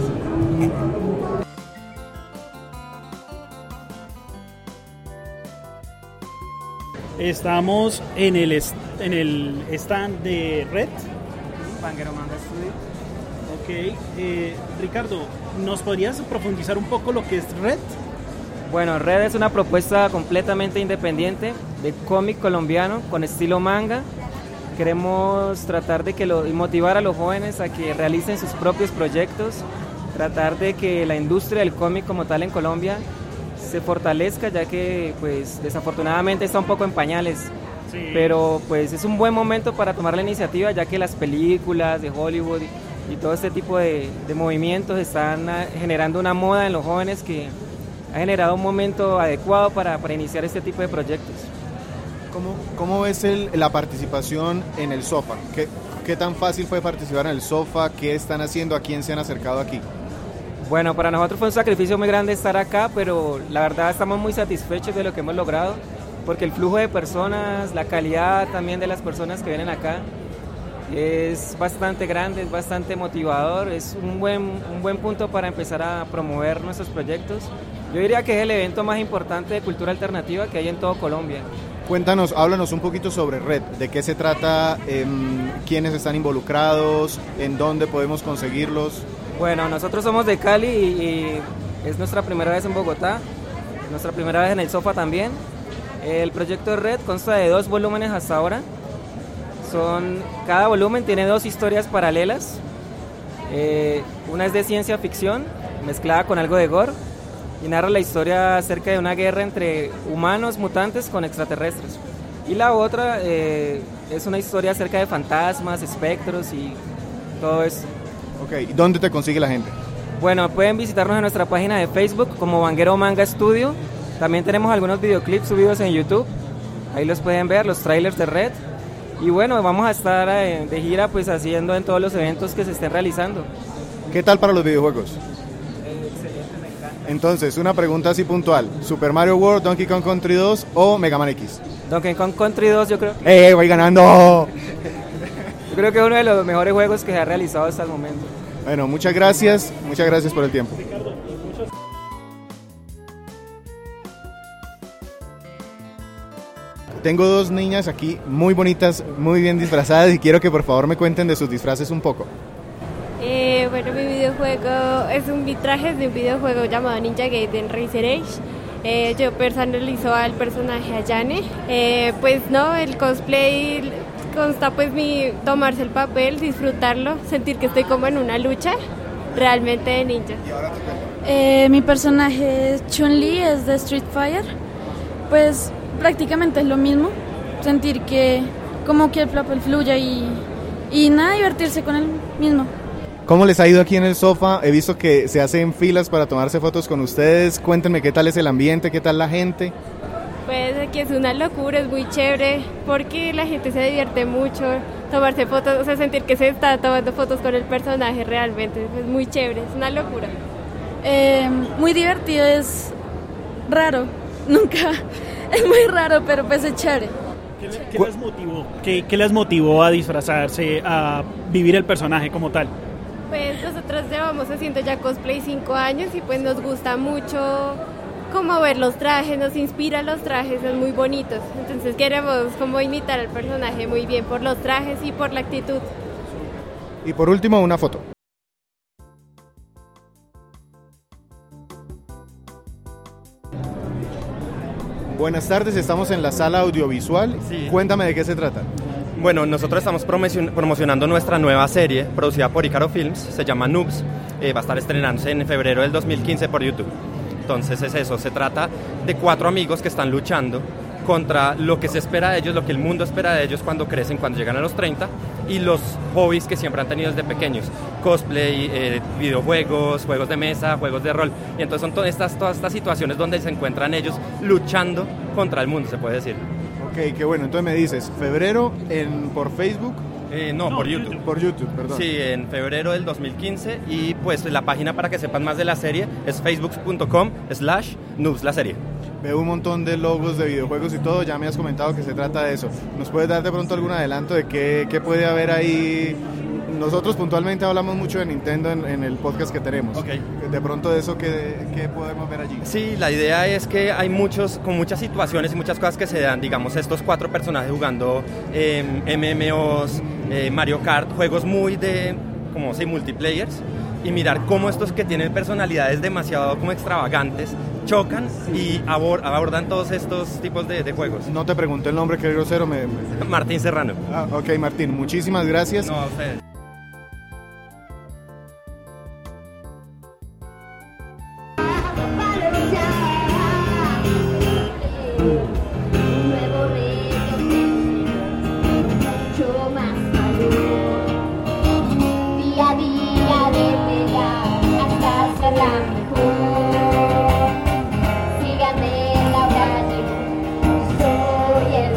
Estamos en el, est- en el stand de Red. Vanguero Manga Studio. Ok, eh, Ricardo, ¿nos podrías profundizar un poco lo que es Red? Bueno, Red es una propuesta completamente independiente de cómic colombiano con estilo manga. Queremos tratar de que lo, y motivar a los jóvenes a que realicen sus propios proyectos, tratar de que la industria del cómic como tal en Colombia se fortalezca, ya que pues desafortunadamente está un poco en pañales. Sí. Pero pues es un buen momento para tomar la iniciativa, ya que las películas de Hollywood y, y todo este tipo de, de movimientos están ah, generando una moda en los jóvenes que ha generado un momento adecuado para, para iniciar este tipo de proyectos. ¿Cómo, cómo ves el, la participación en el sofá? ¿Qué, ¿Qué tan fácil fue participar en el sofá? ¿Qué están haciendo? ¿A quién se han acercado aquí? Bueno, para nosotros fue un sacrificio muy grande estar acá, pero la verdad estamos muy satisfechos de lo que hemos logrado, porque el flujo de personas, la calidad también de las personas que vienen acá es bastante grande, es bastante motivador, es un buen, un buen punto para empezar a promover nuestros proyectos. Yo diría que es el evento más importante de cultura alternativa que hay en todo Colombia. Cuéntanos, háblanos un poquito sobre Red, de qué se trata, eh, quiénes están involucrados, en dónde podemos conseguirlos. Bueno, nosotros somos de Cali y, y es nuestra primera vez en Bogotá, nuestra primera vez en el sofá también. El proyecto de Red consta de dos volúmenes hasta ahora. Son, cada volumen tiene dos historias paralelas. Eh, una es de ciencia ficción, mezclada con algo de gore, y narra la historia acerca de una guerra entre humanos mutantes con extraterrestres. Y la otra eh, es una historia acerca de fantasmas, espectros y todo eso. Ok, ¿dónde te consigue la gente? Bueno, pueden visitarnos en nuestra página de Facebook como Vanguero Manga Studio. También tenemos algunos videoclips subidos en YouTube. Ahí los pueden ver, los trailers de Red. Y bueno, vamos a estar eh, de gira pues haciendo en todos los eventos que se estén realizando. ¿Qué tal para los videojuegos? Entonces, una pregunta así puntual. ¿Super Mario World, Donkey Kong Country dos o Mega Man X? Donkey Kong Country dos yo creo. ¡Eh, voy ganando! Yo creo que es uno de los mejores juegos que se ha realizado hasta el momento. Bueno, muchas gracias, muchas gracias por el tiempo. Tengo dos niñas aquí muy bonitas, muy bien disfrazadas y quiero que por favor me cuenten de sus disfraces un poco. Eh, bueno, mi videojuego es un traje de un videojuego llamado Ninja Gaiden Racer Age. Eh, yo personalizo al personaje Ayane. Eh, pues no, el cosplay consta pues mi tomarse el papel, disfrutarlo, sentir que estoy como en una lucha realmente de ninja. Eh, mi personaje es Chun-Li, es de Street Fighter. Pues prácticamente es lo mismo, sentir que como que el papel fluya y, y nada, divertirse con él mismo. ¿Cómo les ha ido aquí en el sofá? He visto que se hacen filas para tomarse fotos con ustedes. Cuéntenme qué tal es el ambiente, qué tal la gente. Pues aquí es una locura, es muy chévere porque la gente se divierte mucho, tomarse fotos, o sea, sentir que se está tomando fotos con el personaje realmente, es muy chévere, es una locura. Eh, muy divertido, es raro, nunca, es muy raro, pero pues es chévere. ¿Qué, qué les motivó? ¿Qué, ¿Qué les motivó a disfrazarse, a vivir el personaje como tal? Pues nosotros llevamos haciendo ya cosplay cinco años y pues nos gusta mucho como ver los trajes, nos inspira los trajes, son muy bonitos. Entonces queremos como imitar al personaje muy bien por los trajes y por la actitud. Y por último, una foto. Buenas tardes, estamos en la sala audiovisual. Sí. Cuéntame de qué se trata. Bueno, nosotros estamos promocion- promocionando nuestra nueva serie producida por Icaro Films, se llama Noobs, eh, va a estar estrenándose en febrero del dos mil quince por YouTube. Entonces es eso, se trata de cuatro amigos que están luchando contra lo que se espera de ellos, lo que el mundo espera de ellos cuando crecen, cuando llegan a los treinta, y los hobbies que siempre han tenido desde pequeños, cosplay, eh, videojuegos, juegos de mesa, juegos de rol, y entonces son todas estas, todas estas situaciones donde se encuentran ellos luchando contra el mundo, se puede decir. Ok, qué bueno, entonces me dices, febrero en, por Facebook. Eh, no, No, por YouTube. Por YouTube, perdón. Sí, en febrero del dos mil quince, y pues la página para que sepan más de la serie es facebook punto com slash noobs la serie. Veo un montón de logos de videojuegos y todo, ya me has comentado que se trata de eso. ¿Nos puedes dar de pronto algún adelanto de qué, qué puede haber ahí? Nosotros puntualmente hablamos mucho de Nintendo en, en el podcast que tenemos. Ok. De pronto de eso, ¿qué, qué podemos ver allí? Sí, la idea es que hay muchos, con muchas situaciones y muchas cosas que se dan, digamos, estos cuatro personajes jugando eh, M M Os, eh, Mario Kart, juegos muy de, como si multiplayers, y mirar cómo estos que tienen personalidades demasiado como extravagantes chocan y abor- abordan todos estos tipos de, de juegos. No te pregunté el nombre, qué grosero. Me, me... Martín Serrano. Ah, ok, Martín, muchísimas gracias. No, a ustedes. Día a día de llegar hasta ser la mejor. Síganme en la calle, soy el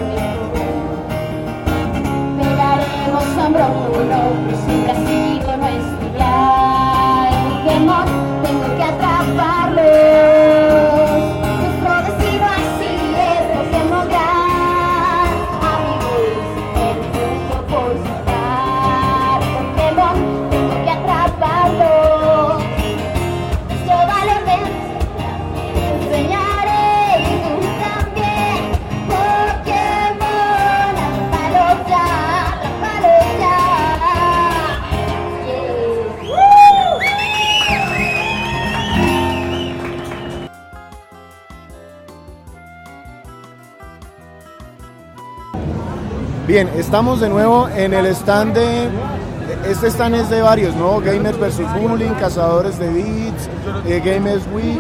mejor. Pegaremos hombro con hombro, siempre ha sido nuestro ideal. Pokémon, tengo que atraparlos. Nuestro destino así es Pokémon Gran. Amigos, el mundo por salvar. Pokémon, tengo que atraparlos. Nuestro valor de enseñaré y tú también. Pokémon, atrápalos ya, atrápalos ya. Yeah. Bien, estamos de nuevo en el stand de... Este stand es de varios, ¿no? Gamers versus. Bullying, Cazadores de Beats, eh, Gamers Week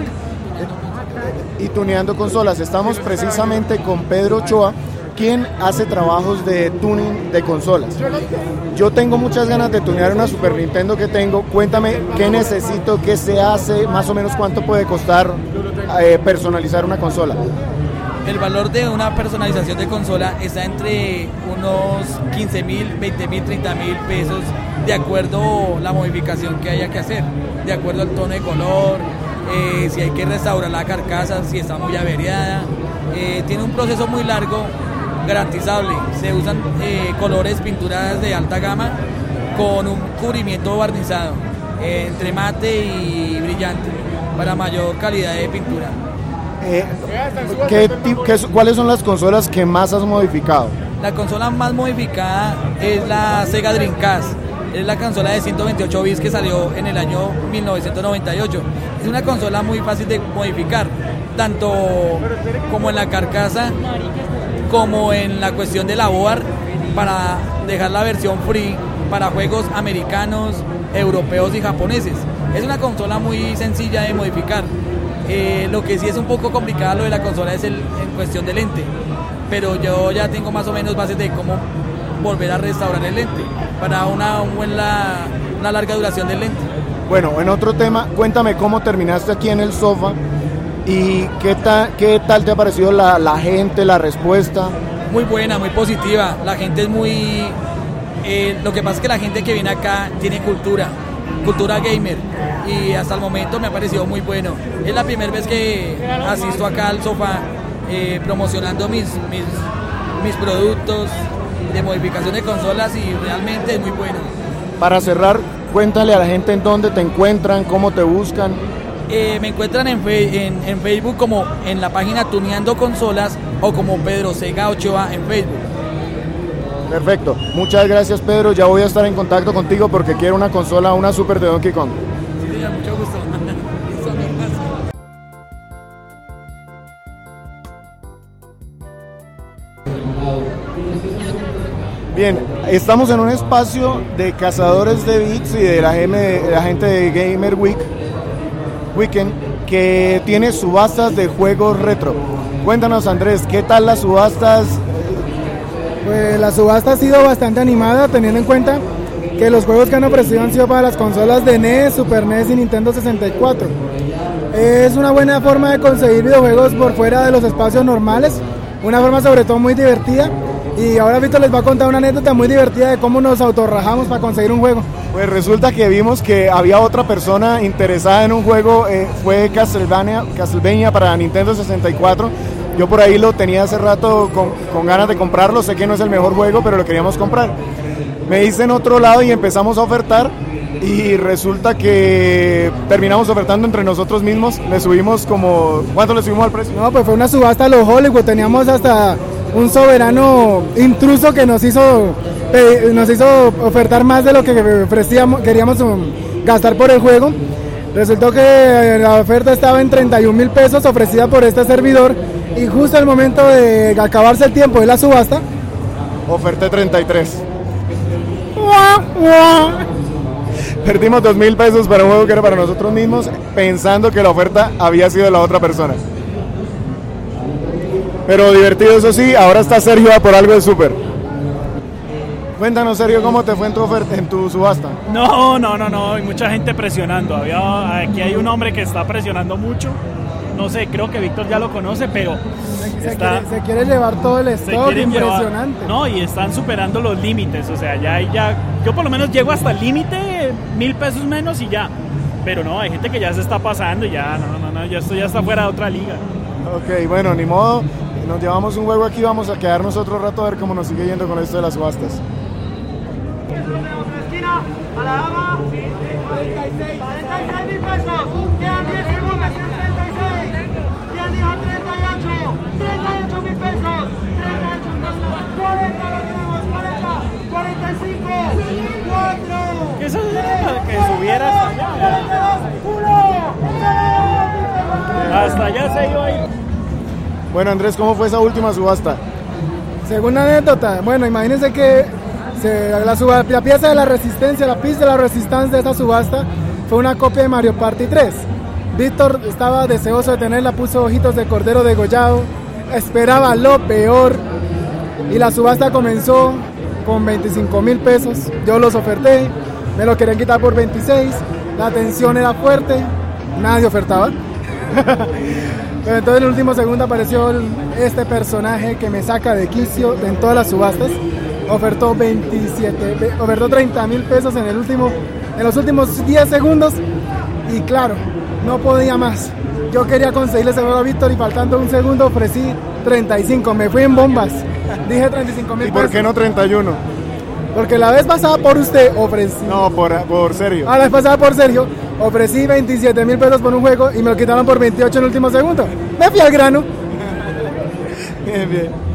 eh, y Tuneando Consolas. Estamos precisamente con Pedro Ochoa, quien hace trabajos de tuning de consolas. Yo tengo muchas ganas de tunear una Super Nintendo que tengo. Cuéntame qué necesito, qué se hace, más o menos cuánto puede costar eh, personalizar una consola. El valor de una personalización de consola está entre unos quince mil, veinte mil, treinta mil pesos, de acuerdo a la modificación que haya que hacer, de acuerdo al tono de color, eh, si hay que restaurar la carcasa, si está muy averiada. Eh, tiene un proceso muy largo, garantizable. Se usan eh, colores, pinturas de alta gama con un cubrimiento barnizado, eh, entre mate y brillante, para mayor calidad de pintura. Eh, ¿qué, ti- qué, ¿Cuáles son las consolas que más has modificado? La consola más modificada es la Sega Dreamcast. Es la consola de ciento veintiocho bits que salió en el año mil novecientos noventa y ocho. Es una consola muy fácil de modificar, tanto como en la carcasa, como en la cuestión de la board, para dejar la versión free para juegos americanos, europeos y japoneses. Es una consola muy sencilla de modificar. Eh, lo que sí es un poco complicado lo de la consola es el, en cuestión de lente, pero yo ya tengo más o menos bases de cómo volver a restaurar el lente para una, un buen la, una larga duración del lente. Bueno, en otro tema, cuéntame cómo terminaste aquí en el sofá y qué, ta, qué tal te ha parecido la, la gente, la respuesta. Muy buena, muy positiva, la gente es muy... Eh, lo que pasa es que la gente que viene acá tiene cultura, cultura gamer, y hasta el momento me ha parecido muy bueno. Es la primera vez que asisto acá al sofá eh, promocionando mis, mis, mis productos de modificación de consolas, y realmente es muy bueno. Para cerrar, cuéntale a la gente en dónde te encuentran, cómo te buscan. Eh, me encuentran en, fe, en, en Facebook como en la página Tuneando Consolas, o como Pedro Sega Ochoa en Facebook. Perfecto, muchas gracias Pedro, ya voy a estar en contacto contigo porque quiero una consola, una Super de Donkey Kong. Sí, mucho gusto. Bien, estamos en un espacio de cazadores de bits y de la, G M, de la gente de Gamer Week Weekend que tiene subastas de juegos retro. Cuéntanos, Andrés, ¿qué tal las subastas? Pues la subasta ha sido bastante animada, teniendo en cuenta que los juegos que han ofrecido han sido para las consolas de N E S, Super N E S y Nintendo sesenta y cuatro. Es una buena forma de conseguir videojuegos por fuera de los espacios normales, una forma sobre todo muy divertida. Y ahora Víctor les va a contar una anécdota muy divertida de cómo nos autorrajamos para conseguir un juego. Pues resulta que vimos que había otra persona interesada en un juego, eh, fue Castlevania, Castlevania para Nintendo sesenta y cuatro. Yo por ahí lo tenía hace rato con, con ganas de comprarlo, sé que no es el mejor juego, pero lo queríamos comprar. Me hice en otro lado y empezamos a ofertar y resulta que terminamos ofertando entre nosotros mismos, le subimos como... ¿Cuánto le subimos al precio? No, pues fue una subasta a los Hollywood, teníamos hasta un soberano intruso que nos hizo nos hizo ofertar más de lo que ofrecíamos, queríamos gastar por el juego. Resultó que la oferta estaba en treinta y un mil pesos ofrecida por este servidor y justo al momento de acabarse el tiempo de la subasta oferté treinta y tres. Perdimos dos mil pesos para un juego que era para nosotros mismos, pensando que la oferta había sido de la otra persona. Pero divertido, eso sí. Ahora está Sergio a por algo de Super. Cuéntanos, Sergio, ¿cómo te fue en tu oferta, en tu subasta? No, no, no, no, hay mucha gente presionando. Había, aquí hay un hombre que está presionando mucho. No sé, creo que Víctor ya lo conoce, pero se, está, quiere, se quiere llevar todo el stock, impresionante. Llevar, no, y están superando los límites, o sea, ya, ya, yo por lo menos llego hasta el límite, mil pesos menos y ya. Pero no, hay gente que ya se está pasando y ya, no, no, no, ya esto ya está fuera de otra liga. Ok, bueno, ni modo, nos llevamos un juego aquí, vamos a quedarnos otro rato a ver cómo nos sigue yendo con esto de las subastas. A la dama, cuarenta y seis mil pesos, quedan diez segundos, treinta y seis, ¿quién dijo treinta y ocho? treinta y ocho mil pesos, treinta y ocho mil pesos, cuarenta lo tenemos, cuarenta, cuarenta y cinco, cuatro, ¿qué eso es que subiera hasta allá? uno, hasta allá se iba ahí. Bueno, Andrés, ¿cómo fue esa última subasta? Según anécdota, bueno, imagínense que se, la, suba, la pieza de la resistencia, la pista de la resistencia de esta subasta fue una copia de Mario Party tres. Víctor estaba deseoso de tenerla, puso ojitos de cordero degollado, esperaba lo peor y la subasta comenzó con veinticinco mil pesos. Yo los oferté, me lo querían quitar por veintiséis, la tensión era fuerte, nadie ofertaba. Pero entonces en el último segundo apareció el, este personaje que me saca de quicio en todas las subastas. Ofertó veintisiete, ofertó treinta mil pesos en el último, en los últimos diez segundos y claro, no podía más. Yo quería conseguirle ese juego a Víctor y faltando un segundo ofrecí treinta y cinco, me fui en bombas. Dije treinta y cinco mil pesos. ¿Y por qué no treinta y uno? Porque la vez pasada por usted ofrecí. No, por, por Sergio. Ah, la vez pasada por Sergio ofrecí veintisiete mil pesos por un juego y me lo quitaron por veintiocho en el último segundo. Me fui al grano. Bien, bien.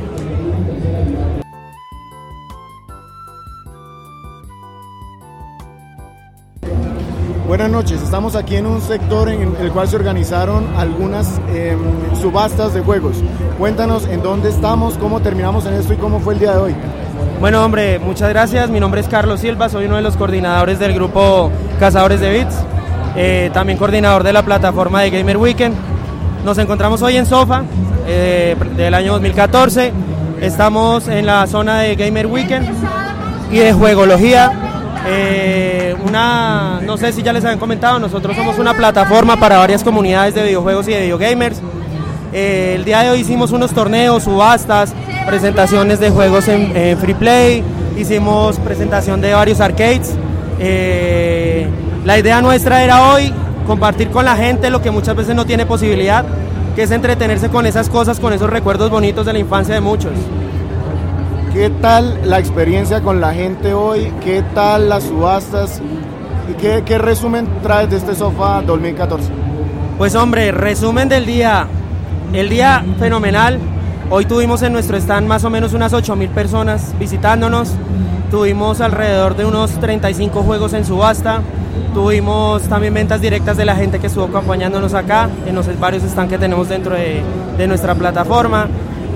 Buenas noches, estamos aquí en un sector en el cual se organizaron algunas eh, subastas de juegos. Cuéntanos en dónde estamos, cómo terminamos en esto y cómo fue el día de hoy. Bueno, hombre, muchas gracias. Mi nombre es Carlos Silva, soy uno de los coordinadores del grupo Cazadores de Bits, eh, también coordinador de la plataforma de Gamer Weekend. Nos encontramos hoy en Sofa eh, del año dos mil catorce. Estamos en la zona de Gamer Weekend y de juegología. Eh, una, no sé si ya les habían comentado, nosotros somos una plataforma para varias comunidades de videojuegos y de videogamers. Eh, el día de hoy hicimos unos torneos, subastas, presentaciones de juegos en, en free play, hicimos presentación de varios arcades. Eh, la idea nuestra era hoy compartir con la gente lo que muchas veces no tiene posibilidad, que es entretenerse con esas cosas, con esos recuerdos bonitos de la infancia de muchos. ¿Qué tal la experiencia con la gente hoy? ¿Qué tal las subastas? ¿Qué, qué resumen traes de este Sofa dos mil catorce? Pues hombre, resumen del día. El día fenomenal. Hoy tuvimos en nuestro stand más o menos unas ocho mil personas visitándonos. Tuvimos alrededor de unos treinta y cinco juegos en subasta. Tuvimos también ventas directas de la gente que estuvo acompañándonos acá en los varios stands que tenemos dentro de, de nuestra plataforma.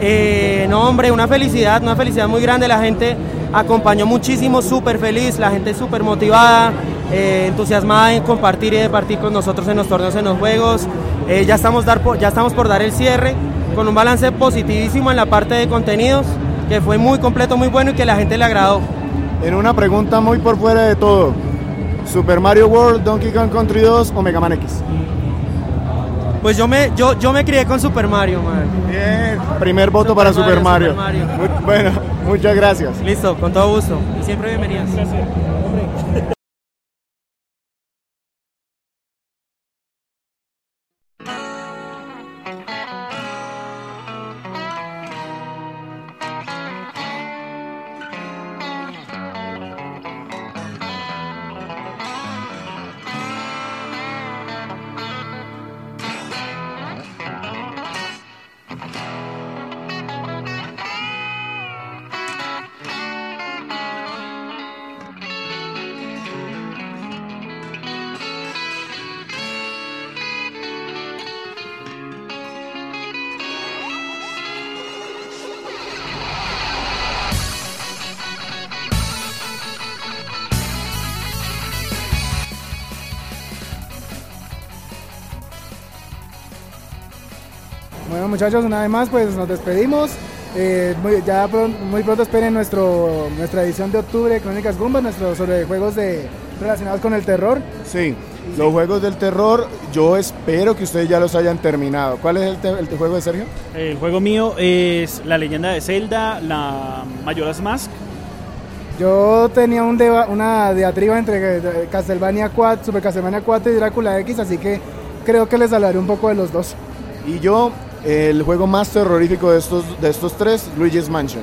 Eh, no, hombre, una felicidad, una felicidad muy grande. La gente acompañó muchísimo, súper feliz, la gente súper motivada, eh, entusiasmada en compartir y de partir con nosotros en los torneos, en los juegos. Eh, ya, estamos dar por, ya estamos por dar el cierre con un balance positivísimo en la parte de contenidos, que fue muy completo, muy bueno y que la gente le agradó. En una pregunta muy por fuera de todo, ¿Super Mario World, Donkey Kong Country dos o Mega Man X? Pues yo me, yo, yo me crié con Super Mario, man. Bien, primer voto Super para Mario, Super Mario. Super Mario. Muy, bueno, muchas gracias. Listo, con todo gusto. Y siempre bienvenidas. Gracias. Bueno, muchachos, una vez más pues nos despedimos. Eh, muy, ya pronto, muy pronto esperen nuestro, nuestra edición de octubre de Crónicas Gumba, nuestro sobre juegos de, relacionados con el terror. Sí, los juegos del terror, yo espero que ustedes ya los hayan terminado. ¿Cuál es el, te, el juego de Sergio? El juego mío es La Leyenda de Zelda, la Majora's Mask. Yo tenía un deba, una diatriba entre Castlevania cuatro, Super Castlevania cuatro y Drácula X, así que creo que les hablaré un poco de los dos. Y yo, el juego más terrorífico de estos, de estos tres, Luigi's Mansion.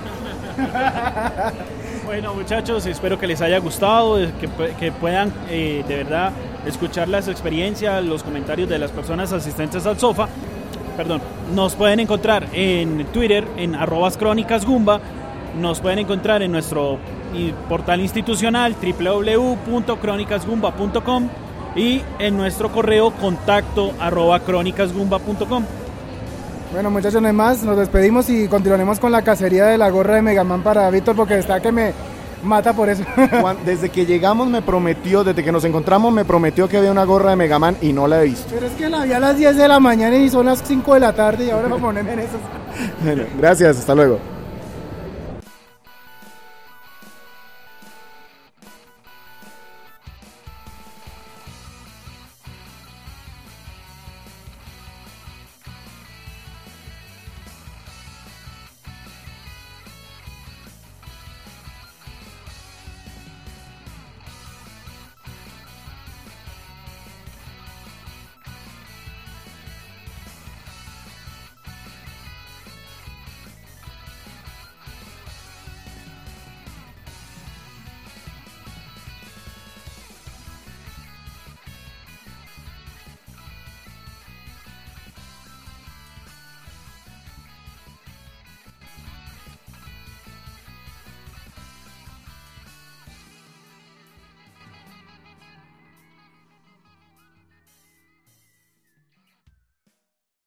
Bueno, muchachos, espero que les haya gustado, que, que puedan eh, de verdad escuchar las experiencias, los comentarios de las personas asistentes al sofá. Perdón, nos pueden encontrar en Twitter en arrobas crónicas gumba, nos pueden encontrar en nuestro portal institucional doble u doble u doble u punto crónicas gumba punto com y en nuestro correo contacto arroba crónicasgumba punto com. Bueno, muchachos, no hay más, nos despedimos y continuaremos con la cacería de la gorra de Mega Man para Víctor, porque está que me mata por eso. Desde que llegamos me prometió, desde que nos encontramos me prometió que había una gorra de Mega Man y no la he visto. Pero es que la vi a las diez de la mañana y son las cinco de la tarde y ahora me ponen en eso. Bueno, gracias, hasta luego.